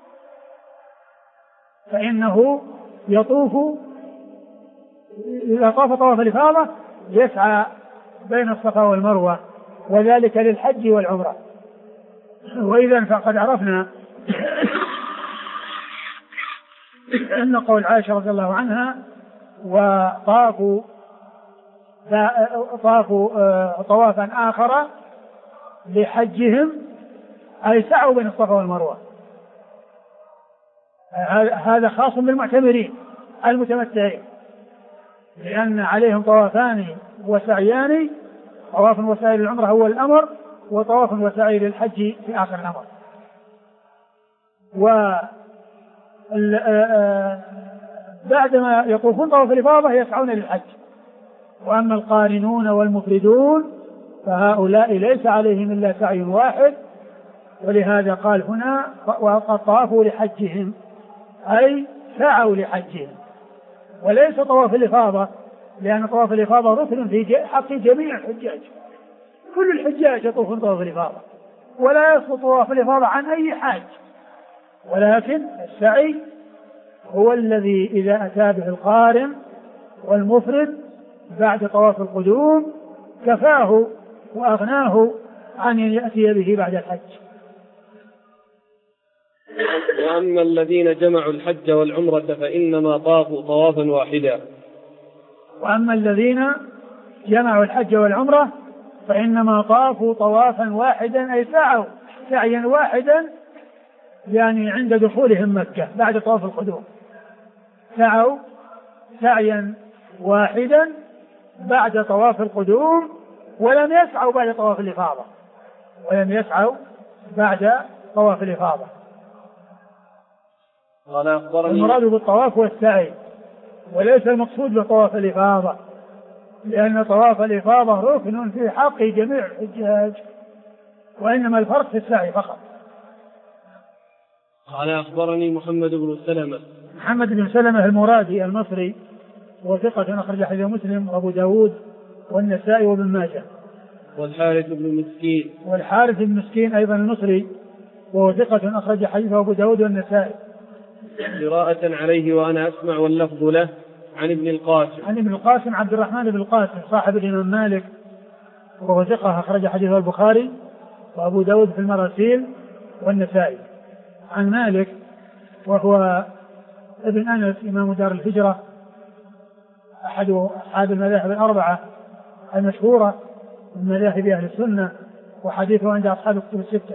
فإنه يطوف إذا طاف طواف الإفاضة يسعى بين الصفا والمروة، وذلك للحج والعمرة. وإذا فقد عرفنا أن قول عائشة رضي الله عنها وطافوا طوافا آخر لحجهم أي سعوا بين الصفا والمروة. هذا خاص بالمعتمرين المتمتعين، لأن عليهم طوافان وسعيان، طواف وسعي للعمرة هو الأمر، وطواف وسعي للحج في آخر الأمر. بعدما يطوفون طواف الإفاضة يسعون للحج. وأما القارنون والمفردون فهؤلاء ليس عليهم إلا سعي واحد، ولهذا قال هنا وقد طافوا لحجهم أي سعوا لحجهم، وليس طواف الإفاضة، لأن طواف الإفاضة ركن في حق جميع الحجاج، كل الحجاج يطوفون طواف الإفاضة ولا يسقط طواف الإفاضة عن أي حاج، ولكن السعي هو الذي إذا أتى به القارن والمفرد بعد طواف القدوم كفاه وأغناه عن أن يأتي به بعد الحج. وأما الذين جمعوا الحج والعمرة فإنما طافوا طوافا واحدا. وأما الذين جمعوا الحج والعمرة فإنما طافوا طوافا واحدا أي سعوا سعيا واحدا، يعني عند دخولهم مكة بعد طواف القدوم سعوا سعيا واحدا بعد طواف القدوم، ولم يسعوا بعد طواف الإفاضة، ولم يسعوا بعد طواف الإفاضة. المراد بالطواف والسعي وليس المقصود بطواف الإفاضة، لأن طواف الإفاضة ركن في حق جميع الحجاج، وإنما الفرق في السعي فقط. قال أخبرني محمد بن سلمة. محمد بن سلمة المرادي المصري وثقة أخرج حديث مسلم وأبو داود والنسائي وابن ماجه. والحارث بن مسكين. والحارث بن مسكين أيضا المصري وهو ثقة أخرج حديثه أبو داود والنسائي. قراءة عليه وأنا أسمع واللفظ له عن ابن القاسم. عن ابن القاسم عبد الرحمن بن القاسم صاحب الإمام مالك وهو ثقة أخرج حديثه البخاري وأبو داود في المراسيل والنسائي. عن مالك وهو ابن أنس إمام دار الهجرة أحد أصحاب المذاهب الأربعة المشهورة من مذاهب أهل السنة، وحديثه عند أصحاب الكتب الستة.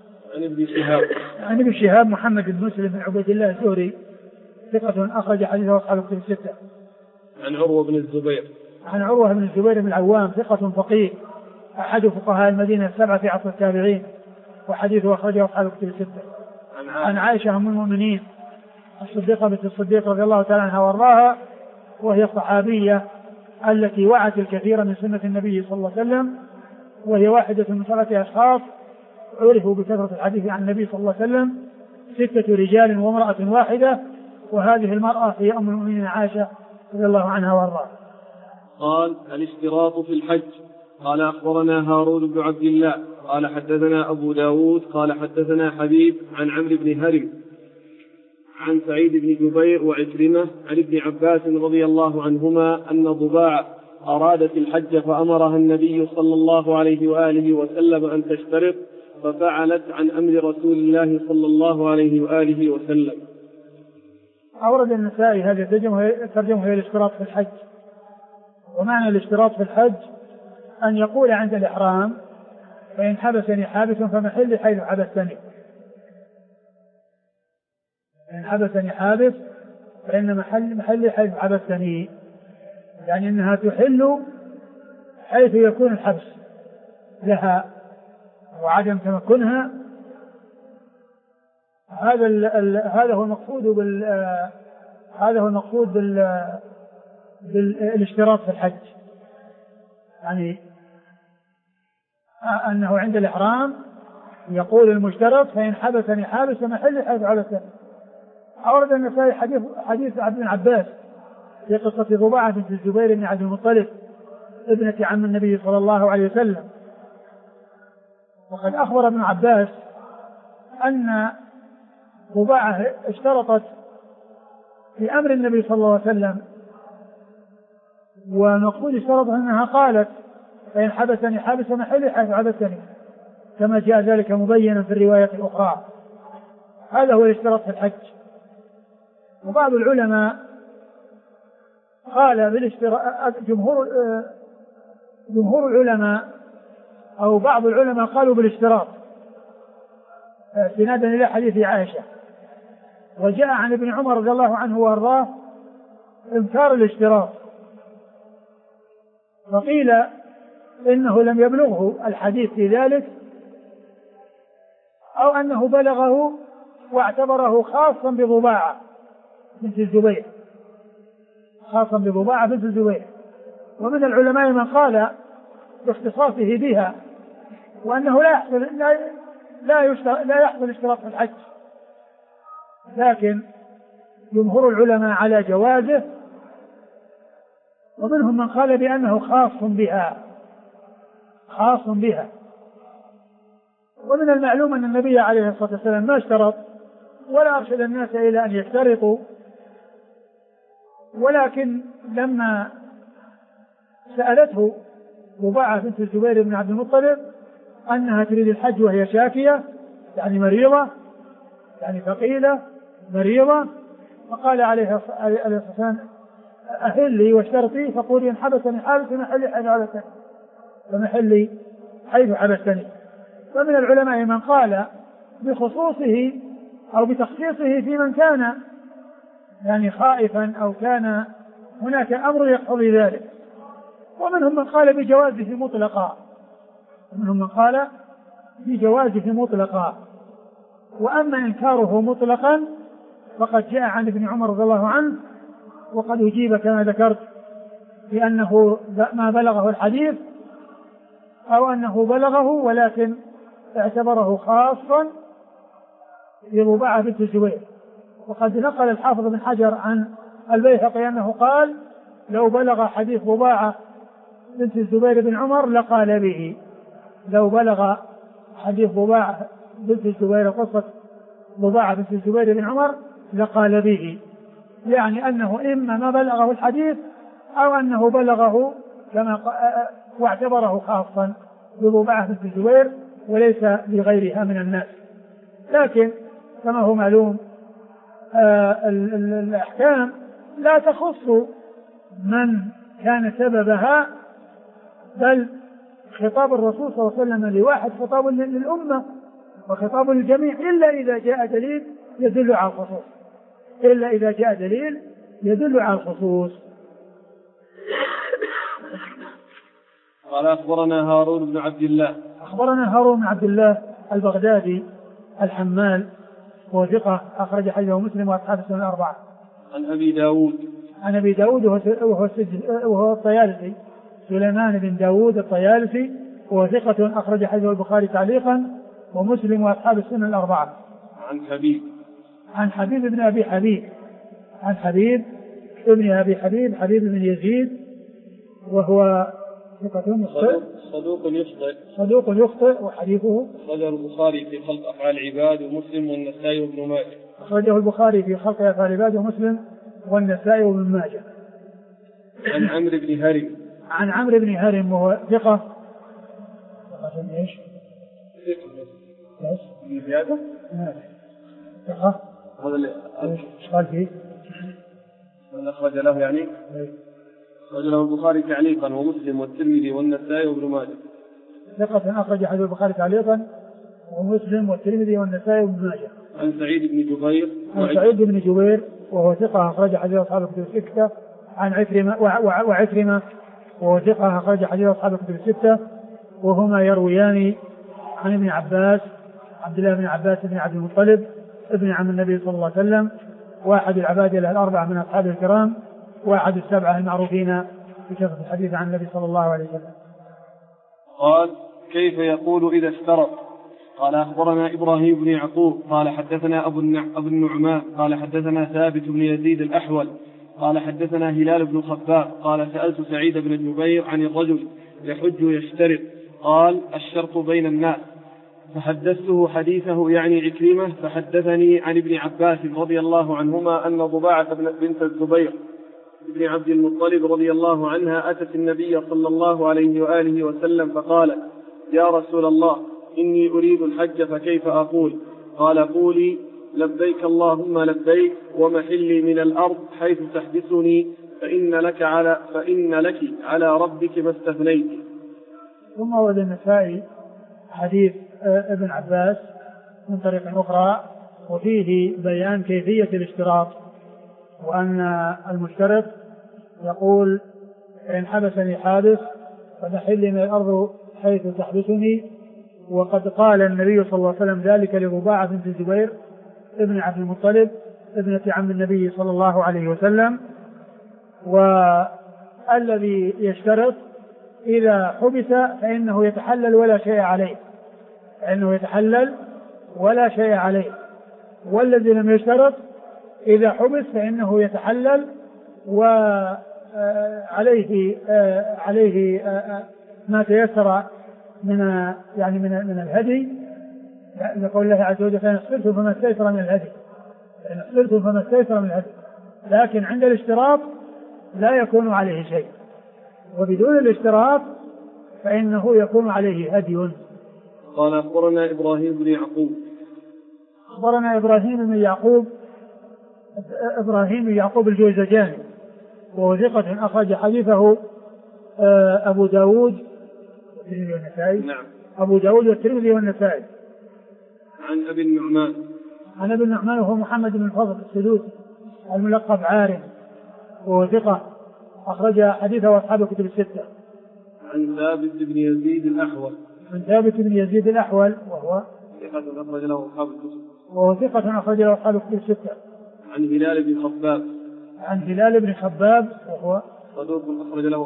عن ابن شهاب محمد بن مسلم بن عبيد الله الزهري ثقة أخرج حديثه أصحاب الكتب الستة. عن عروة بن الزبير. عن عروة بن الزبير بن العوام ثقة فقيه أحد فقهاء المدينة السبعة في عصر التابعين، وحديثه أخرجه أصحاب الكتب الستة. عن عائشة أم المؤمنين الصديقة بنت الصديق رضي الله تعالى عنها وارضاها، وهي الصحابية التي وعت الكثير من سنة النبي صلى الله عليه وسلم، وهي واحدة من 7 أشخاص عرفوا بكثرة الحديث عن النبي صلى الله عليه وسلم، 6 رجال وامرأة واحدة، وهذه المرأة هي أم المؤمنين عائشة رضي الله عنها وارضاها. قال الاشتراط في الحج. قال أخبرنا هارون بن عبد الله قال حدثنا أبو داود قال حدثنا حبيب عن عمرو بن هرم عن سعيد بن جبير وعكرمة عن ابن عباس رضي الله عنهما أن ضباع أرادت الحج فأمرها النبي صلى الله عليه وآله وسلم أن تشترط، ففعلت عن أمر رسول الله صلى الله عليه وآله وسلم. أورد النسائي هذه الترجمة هي الاشتراط في الحج. ومعنى الاشتراط في الحج أن يقول عند الإحرام فإن حبسني حابس فمحلي حيث حبستني. إن حبسني حابس فإن محلي حيث حبستني، يعني أنها تحل حيث يكون الحبس لها وعدم تمكنها. هذا هو المقصود بالاشتراط في الحج، يعني أنه عند الإحرام يقول المشترط فإن حبسني حابس فمحلي حيث حبستني. أورد النسائي حديث عبد بن عباس في قصة ضباعة بنت الزبير بن عبد المطلب ابنة عم النبي صلى الله عليه وسلم. وقد أخبر ابن عباس أن ضباعة اشترطت في أمر النبي صلى الله عليه وسلم، ونقول اشترط أنها قالت فإن حبسني حابس محلي حيث حبستني، كما جاء ذلك مبينا في الرواية الأخرى. هذا هو الاشتراط في الحج. وبعض العلماء قال بالاشتراط، جمهور العلماء أو بعض العلماء قالوا بالاشتراط استنادا إلى حديث عائشة. وجاء عن ابن عمر رضي الله عنه وارضاه إنكار الاشتراط، فقيل إنه لم يبلغه الحديث في ذلك، أو أنه بلغه واعتبره خاصا بضباعة بنت الزبير، خاصا بضباعة بنت الزبير. ومن العلماء من قال باختصاصه بها وأنه لا يحصل اشتراط في الحج، لكن جمهور العلماء على جوازه، ومنهم من قال بأنه خاص بها. ومن المعلوم أن النبي عليه الصلاة والسلام ما اشترط ولا أرشد الناس إلى أن يشترطوا، ولكن لما سألته ضباعة بنت الزبير بن عبد المطلب أنها تريد الحج وهي شاكية، يعني مريضة، يعني ثقيلة مريضة، فقال عليه الصلاة والسلام أهلي واشترطي فقولي إن حبسني حابس فمحلي حيث حبستني. ومن العلماء من قال بخصوصه أو بتخصيصه في من كان يعني خائفا أو كان هناك أمر يقتضي ذلك. ومنهم من قال بجوازه مطلقا، وأما إنكاره مطلقا فقد جاء عن ابن عمر رضي الله عنه، وقد أجيب كما ذكرت بأنه ما بلغه الحديث أو أنه بلغه ولكن اعتبره خاصا بضباعة بنت الزبير. وقد نقل الحافظ بن حجر عن البيهقي أنه قال لو بلغ حديث ضباعة بنت الزبير بن عمر لقال به، لو بلغ حديث ضباعة بنت الزبير قصة ضباعة بنت الزبير بن عمر لقال به، يعني أنه إما ما بلغه الحديث أو أنه بلغه واعتبره خاصا بضباعة بنت الزبير وليس لغيرها من الناس. لكن كما هو معلوم الأحكام لا تخص من كان سببها، بل خطاب الرسول صلى الله عليه وسلم لواحد خطاب للأمة وخطاب للجميع، إلا إذا جاء دليل يدل على الخصوص. قال أخبرنا هارون بن عبد الله البغدادي الحمال هو ثقة أخرج حديثه مسلم وأصحاب السنن الأربعة. عن أبي داود وهو الطيالسي، سليمان بن داود الطيالسي، وهو ثقة أخرج حديثه البخاري تعليقا ومسلم وأصحاب السنن الأربعة. عن حبيب بن أبي حبيب، حبيب بن يزيد، وهو صدوق يخطئ وحديثه أخرجه البخاري في خلق أفعال العباد ومسلم والنسائي وابن ماجه. أخرجه البخاري في خلق أفعال العباد ومسلم والنسائي وابن ماجه. عن عمرو بن هرم وهو ثقة. ايش؟ زيادة؟ ثقة. هذا اللي ايش قال فيه؟ من أخرج له يعني؟ أخرج له البخاري تعليقا ومسلم والترمذي والنسائي وابن ماجه. ثقة أخرج حديث البخاري تعليقا ومسلم والترمذي والنسائي وابن ماجه. عن سعيد بن جبير. عن سعيد بن جبير وهو ثقة أخرج حديث أصحاب الكتب الستة. عن عكرمة وعكرمة وهو ثقة أخرج حديث أصحاب الكتب الستة، وهما يرويان عن ابن عباس عبد الله بن عباس بن عبد المطلب ابن عم النبي صلى الله عليه وسلم، واحد العباد الأربعة من أصحاب الكرام، واحد السبعة المعروفين في كثرة الحديث عن النبي صلى الله عليه وسلم. قال: كيف يقول إذا اشترط؟ قال: أخبرنا إبراهيم بن يعقوب قال حدثنا أبو النعمان قال حدثنا ثابت بن يزيد الأحول قال حدثنا هلال بن خباب قال: سألت سعيد بن جبير عن الرجل يحج يشترط، قال: الشرط بين الناس. فحدثته حديثه يعني عكرمة، فحدثني عن ابن عباس رضي الله عنهما أن ضباعة بنت الزبير بن عبد المطلب رضي الله عنها أتت النبي صلى الله عليه وآله وسلم فقالت: يا رسول الله، إني أريد الحج فكيف أقول؟ قال: قولي: لبيك اللهم لبيك ومحلي من الأرض حيث تحبسني فإن لك على ربك ما استثنيت. ثم ورد النسائي حديث ابن عباس من طريق أخرى وفيه بيان كيفية الاشتراط، وأن المشترط يقول: إن حبسني حابس فمحلي من الأرض حيث تحبسني. وقد قال النبي صلى الله عليه وسلم ذلك لرباعة بنت الزبير ابن عبد المطلب ابنة عم النبي صلى الله عليه وسلم. والذي يشترط إذا حبس فإنه يتحلل ولا شيء عليه، والذي لم يشترط إذا حبس فإنه يتحلل وعليه ما تيسر من الهدي، يقول الله عز وجل: فإن احصرتم فما استيسر من الهدي. لكن عند الاشتراط لا يكون عليه شيء، وبدون الاشتراط فإنه يكون عليه هدي. قال: أخبرنا إبراهيم بن يعقوب. أخبرنا إبراهيم بن يعقوب الجوزجاني وهو ثقة أخرج حديثه أبو داود والنسائي. نعم. أبو داود والترمذي والنسائي. عن أبي النعمان. عن أبي النعمان وهو محمد بن الفضل السدوسي الملقب عارم وهو ثقة أخرج حديثه أصحاب الكتب الستة. عن ثابت بن يزيد الأحول. وهو ثقة أخرج له أصحاب الكتب الستة. عن هلال بن خباب. وهو صدوق أخرج له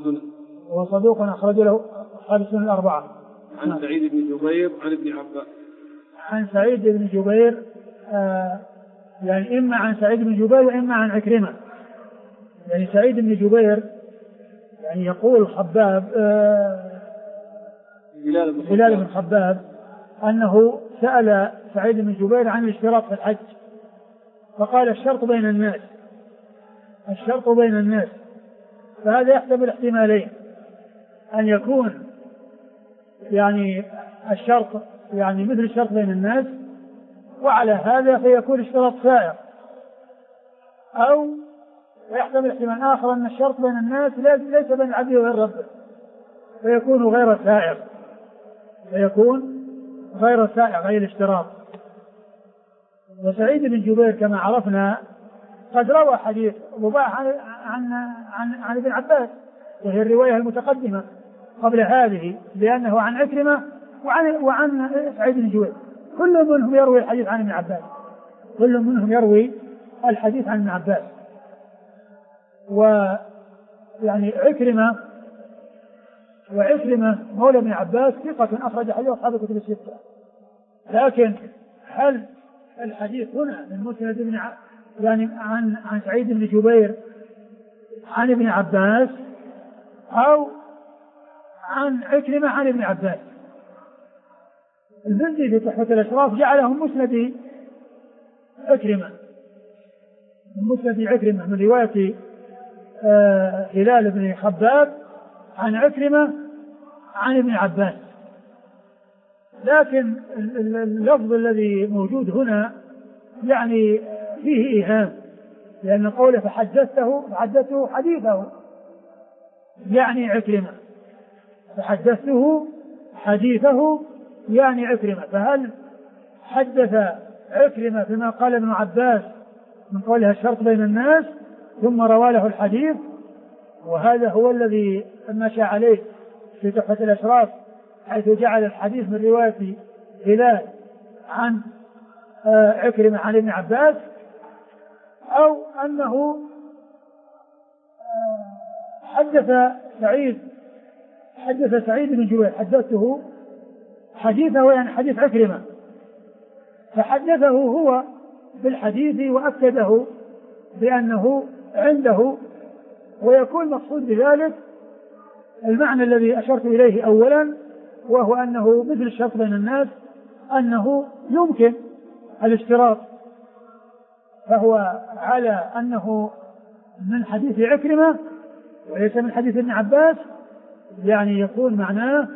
أصحاب السنن الأربعة. عن سعيد بن جبير عن ابن عباس. عن سعيد بن جبير يعني إما عن سعيد بن جبير وإما عن عكرمة. يعني سعيد بن جبير يعني يقول خباب هلال بن خباب أنه سأل سعيد بن جبير عن الاشتراط في الحج، فقال: الشرط بين الناس. فهذا يحتمل احتمالين: أن يكون يعني الشرط يعني مثل الشرط بين الناس، وعلى هذا فيكون اشتراط سائر، أو ويحتمل احتمال آخر أن الشرط بين الناس ليس بين العبد وبين ربه فيكون غير سائر غير الاشتراط. وسعيد بن جبير كما عرفنا قد روى حديث ضباع عن ابن عباس، وهي الرواية المتقدمة قبل هذه، لأنه عن عكرمة وعن سعيد بن جبير، كل منهم يروي الحديث عن ابن عباس. ويعني عكرمة مولى ابن عباس ثقة أخرج حديث أصحاب الكتب الستة، لكن هل الحديث هنا من مسند يعني عن سعيد بن جبير عن ابن عباس أو عن عكرمة عن ابن عباس؟ المنذري في تحفة الأشراف جعلهم مسند عكرمة من رواية هلال بن خباب عن عكرمة عن ابن عباس، لكن اللفظ الذي موجود هنا يعني فيه إيهام، لأن قوله فحدثته حديثه يعني عكرمة، فحدثته حديثه يعني عكرمة. فهل حدث عكرمة بما قال ابن عباس من قولها الشرط بين الناس ثم روى له الحديث؟ وهذا هو الذي مشى عليه في تحفة الأشراف، حيث جعل الحديث من رواية هلال عن عكرمة عن ابن عباس، أو أنه حدث سعيد بن جبير حدثته حديثه يعني حديث عكرمة، فحدثه هو بالحديث وأكده بأنه عنده. ويكون مقصود بذلك المعنى الذي أشرت إليه أولا، وهو أنه مثل الشرط بين الناس، أنه يمكن الاشتراط، فهو على أنه من حديث عكرمة وليس من حديث ابن عباس، يعني يكون معناه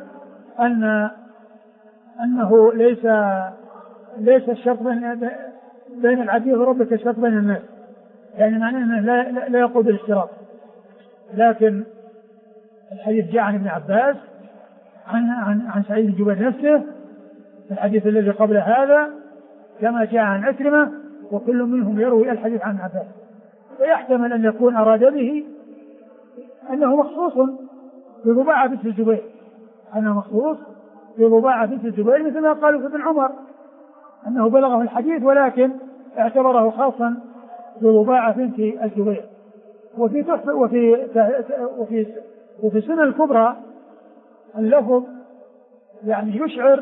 أنه ليس الشرط بين العبد وربه كالشرط بين الناس، يعني معناه أنه لا يقود بالاشتراط. لكن الحديث جاء عن ابن عباس عن سعيد بن جبير نفسه، الحديث الذي قبل هذا كما جاء عن عكرمة، وكل منهم يروي الحديث عن عباس. ويحتمل أن يكون أراد به أنه مخصوص بضباعة بنت الزبير، أنه مخصوص بضباعة بنت الزبير، مثل ما قالوا في ابن عمر أنه بلغه الحديث ولكن اعتبره خاصا بضباعة بنت الزبير. وفي سنة الكبرى اللفظ يعني يشعر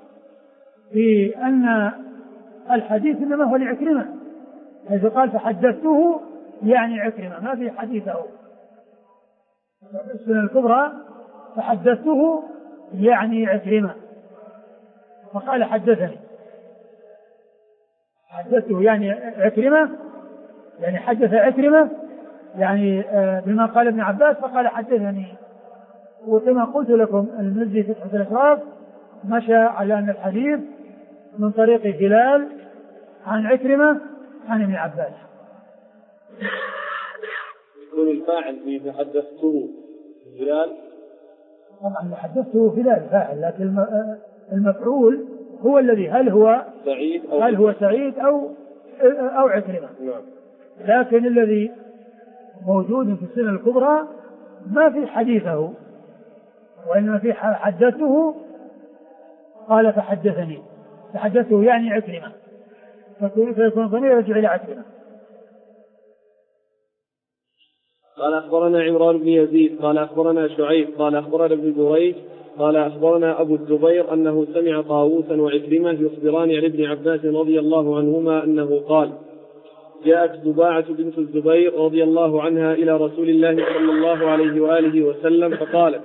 بأن الحديث إنما هو لعكرمة، حيث قال فحدثته يعني عكرمة، ما في حديثه. السنة الكبرى فحدثته يعني عكرمة، فقال حدثني، حدثته يعني عكرمة، يعني حدث عكرمة يعني بما قال ابن عباس، فقال حدثني. وكما قلت لكم المزي في تحفة الأشراف مشى على أن الحديث من طريق هلال عن عكرمة عن ابن عباس. يكون الفاعل في حدثته هلال، طبعا حدثته هلال فاعل، لكن المفعول هو الذي هل هو سعيد أو عكرمة. لكن الذي موجود في السنة الكبرى ما في حديثه، وإنما في حدثته، قال فحدثته يعني عكرمة، فيكون ضمير يرجع إلى عكرمة. قال أخبرنا عمران بن يزيد قال أخبرنا شعيب قال أخبرنا ابن جريج قال أخبرنا أبو الزبير أنه سمع طاووسا وعكرمة يخبران عن ابن عباس رضي الله عنهما أنه قال: جاءت ضباعة بنت الزبير رضي الله عنها إلى رسول الله صلى الله عليه وآله وسلم فقالت: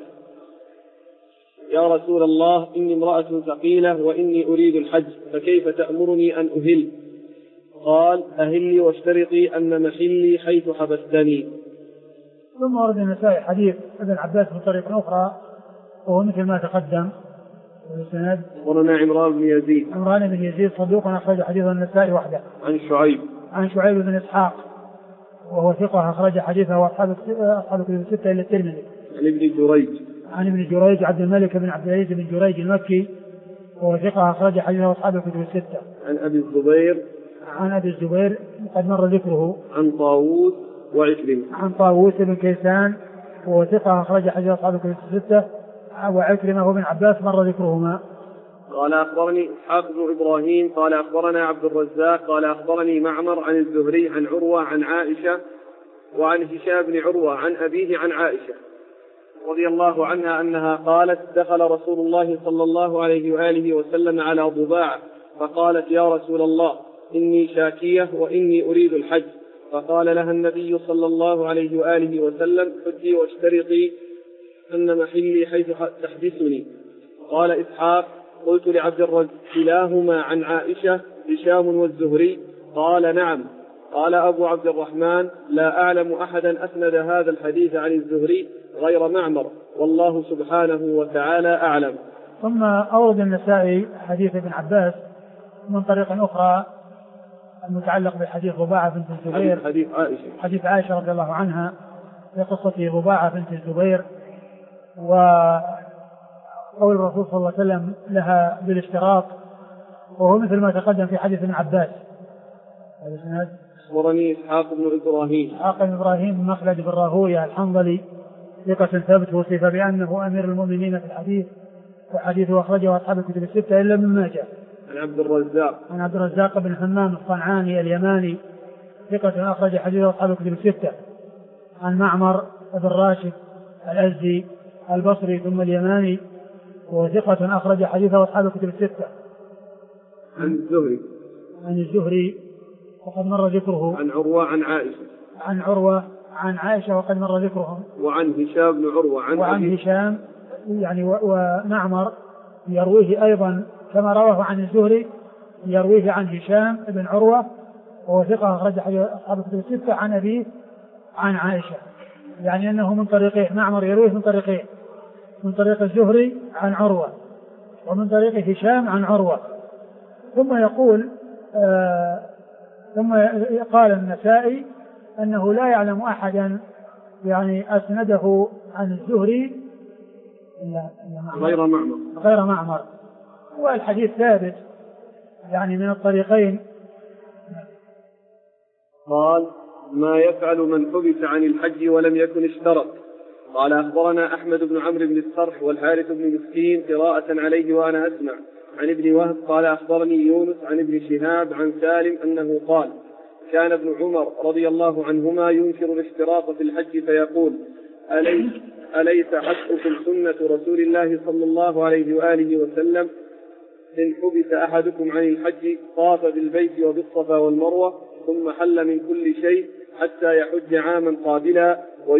يا رسول الله، إني امرأة ثقيلة وإني أريد الحج، فكيف تأمرني أن أهل؟ قال: أهلي واشترطي أن محلي حيث حبستني. ثم ورد النسائي حديث ابن عباس بطريقة أخرى وهو مثل ما تقدم. أخبرنا عمران بن يزيد صدوق أخرج حديثه النسائي وحده. عن شعيب بن إسحاق وهو ثقة أخرج حديثه وأصحاب كتب الستة إلا الترمذي. عن ابن جريج عبد الملك بن عبد العزيز بن جريج المكي وهو ثقة أخرج حديثه وأصحاب كتب الستة. عن أبي الزبير قد مر ذكره. عن طاووس وعكرمة. عن طاووس بن كيسان وهو ثقة أخرج حديثه وأصحاب كتب الستة، وعكرمة وابن عباس مر ذكرهما. قال أخبرني إسحاق بن إبراهيم قال أخبرنا عبد الرزاق قال أخبرني معمر عن الزهري عن عروة عن عائشة وعن هشام بن عروة عن أبيه عن عائشة رضي الله عنها أنها قالت: دخل رسول الله صلى الله عليه وآله وسلم على ضباعة فقالت: يا رسول الله، إني شاكية وإني أريد الحج. فقال لها النبي صلى الله عليه وآله وسلم: حجي واشترطي أن محلي حيث تحبسني. قال إسحاق: قلت لعبد الرزاق: كلاهما عن عائشة هشام والزهري؟ قال: نعم. قال أبو عبد الرحمن: لا أعلم أحدا أسند هذا الحديث عن الزهري غير معمر، والله سبحانه وتعالى أعلم. ثم أورد النسائي حديث ابن عباس من طريق أخرى المتعلق بحديث ضباعة بنت الزبير، حديث عائشة رضي الله عنها في قصة ضباعة بنت الزبير، وقول الرسول صلى الله عليه وسلم لها بالاشتراط، وهو مثل ما تقدم في حديث ابن عباس. أخبرني إسحاق بن إبراهيم بن مخلد بن راهويه الحنظلي ثقة ثبت، وصف بأنه أمير المؤمنين في الحديث، وحديثه أخرجه أصحاب الكتب الستة إلا ابن ماجه. عن عبد الرزاق بن حمام الصنعاني اليماني ثقة أخرج حديثه أصحاب الكتب الستة. عن معمر بن راشد الأزدي البصري ثم اليماني، وثقة أخرج حديثه أصحاب الكتب الستة. عن الزهري وقد مر ذكره. عن عروة عن عائشة وقد مر ذكرهم. وعن هشام بن عروة وعن هشام يعني ومعمر يرويه أيضا كما رواه عن الزهري، يرويه عن هشام بن عروة وهو ثقة أخرج حديث أصحاب الكتب الستة عن أبيه عن عائشة، يعني أنه من طريقين، معمر يرويه من طريقين، من طريق الزهري عن عروة ومن طريق هشام عن عروة. ثم يقول ثم قال النسائي أنه لا يعلم أحدا يعني أسنده عن الزهري غير معمر، والحديث ثابت يعني من الطريقين. قال: ما يفعل من حبس عن الحج ولم يكن اشترط. قال: أخبرنا أحمد بن عمرو بن الصرح والحارث بن مسكين قراءة عليه وأنا أسمع عن ابن وهب قال: أخبرني يونس عن ابن شهاب عن سالم أنه قال: كان ابن عمر رضي الله عنهما ينكر الاشتراط في الحج فيقول: أليس حسبكم سنة رسول الله صلى الله عليه وآله وسلم إن حبس أحدكم عن الحج طاف بالبيت وبالصفا والمروة ثم حل من كل شيء حتى يحج عاما قابلا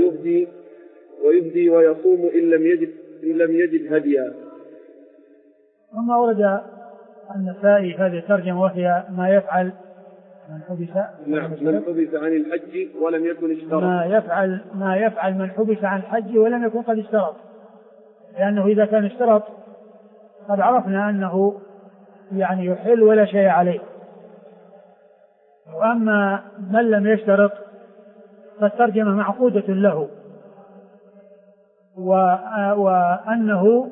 ويهدي ويصوم إن لم يجد هديا. ثم ورد النسائي هذه الترجمة وهي ما يفعل من حبس عن الحج ولم يكن اشترط. ما يفعل من حبس عن الحج ولم يكن قد اشترط، لأنه إذا كان اشترط قد عرفنا أنه يعني يحل ولا شيء عليه. وأما من لم يشترط فالترجمة معقودة له، وأنه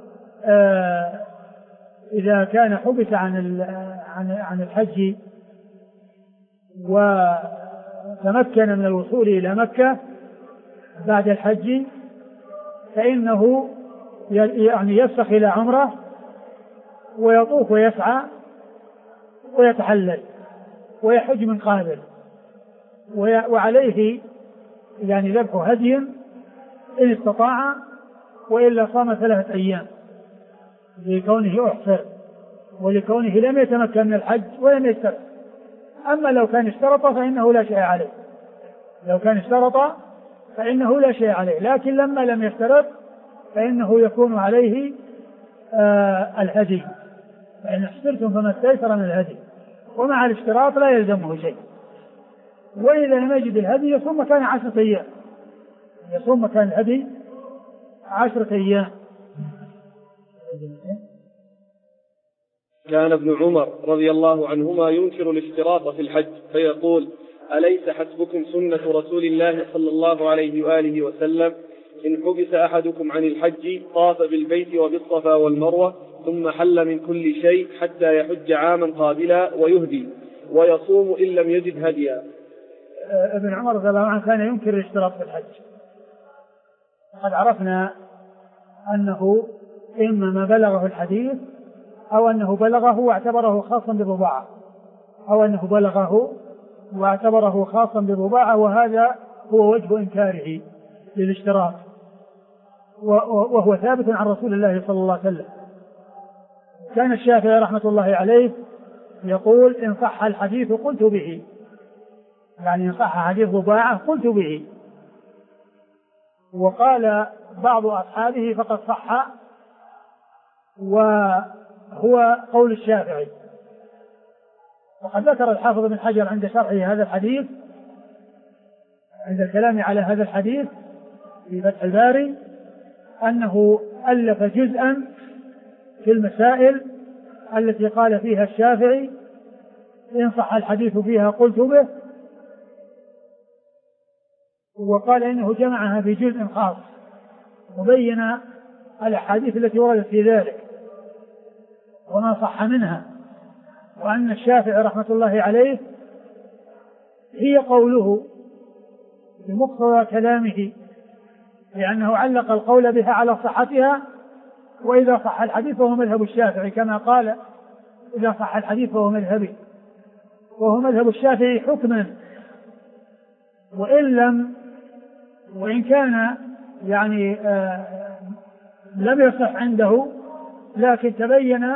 إذا كان حبس عن الحج وتمكن من الوصول إلى مكة بعد الحج فإنه يعني يفسخ إلى عمره ويطوف ويسعى ويتحلل ويحج من قابل، وعليه يعني ذبح هدي إن استطاع، وإلا صام 3 أيام لكونه أحصر ولكونه لم يتمكن من الحج ولم يشترط. أما لو كان اشترط فإنه لا شيء عليه، لكن لما لم يشترط فإنه يكون عليه الهدي، فإن احصرتم فما استيسر من الهدي، ومع الاشتراط لا يلزمه شيء. وإذا لم يجد الهدي يصوم مكان 10 أيام، يصوم مكان الهدي 10 أيام. كان ابن عمر رضي الله عنهما ينكر الاشتراط في الحج فيقول: أليس حسبكم سنة رسول الله صلى الله عليه وآله وسلم إن حبس أحدكم عن الحج طاف بالبيت وبالصفا والمروة ثم حل من كل شيء حتى يحج عاما قابلا ويهدي ويصوم إن لم يجد هديا. ابن عمر رضي الله عنه كان ينكر الاشتراط في الحج. قد عرفنا أنه إما ما بلغه الحديث أو أنه بلغه واعتبره خاصا بضباعة، وهذا هو وجه إنكاره للاشتراط، وهو ثابت عن رسول الله صلى الله عليه وسلم. كان الشافعي رحمة الله عليه يقول: إن صح الحديث قلت به، يعني إن صح حديث ضباعة قلت به. وقال بعض أصحابه فقد صح، وهو قول الشافعي. وقد ذكر الحافظ بن حجر عند شرحه هذا الحديث، عند الكلام على هذا الحديث في فتح الباري، أنه ألف جزءا في المسائل التي قال فيها الشافعي إن صح الحديث فيها قلت به، وقال إنه جمعها في جزء خاص مبين الأحاديث التي وردت في ذلك وما صح منها، وأن الشافعي رحمة الله عليه هي قوله بمقتضى كلامه، لأنه علق القول بها على صحتها، وإذا صح الحديث فهو مذهب الشافعي كما قال إذا صح الحديث فهو مذهبي، وهو مذهب الشافعي حكما، وإن كان يعني لم يصح عنده، لكن تبين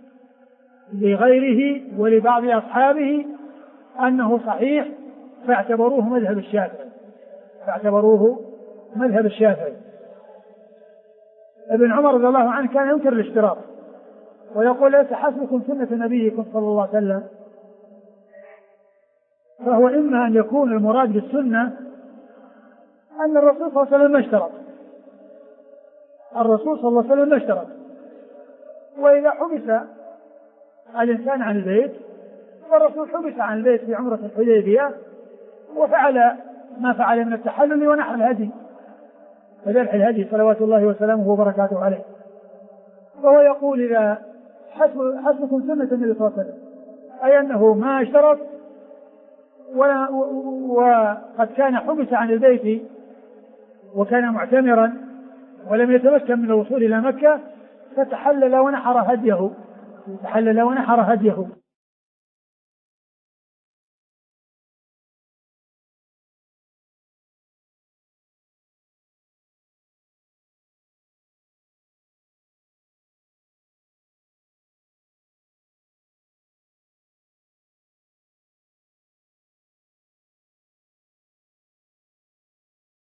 لغيره ولبعض أصحابه أنه صحيح فاعتبروه مذهب الشافعي. ابن عمر رضي الله عنه كان ينكر الاشتراط ويقول ليس حسبكم سنة نبيكم صلى الله عليه وسلم، فهو إما أن يكون المراد بالسنة أن الرسول صلى الله عليه وسلم ما اشترط، وإذا حبس الإنسان عن البيت فالرسول حبس عن البيت في عمرة الحديبية وفعل ما فعل من التحلل ونحر الهدي وذبح الهدي صلوات الله وسلامه وبركاته عليه. فهو يقول إذا حسبكم سنة النبي صلى الله عليه وسلم، أي أنه ما اشترط وقد كان حبس عن البيت وكان معتمرا ولم يتمكن من الوصول إلى مكة فتحلل ونحر هديه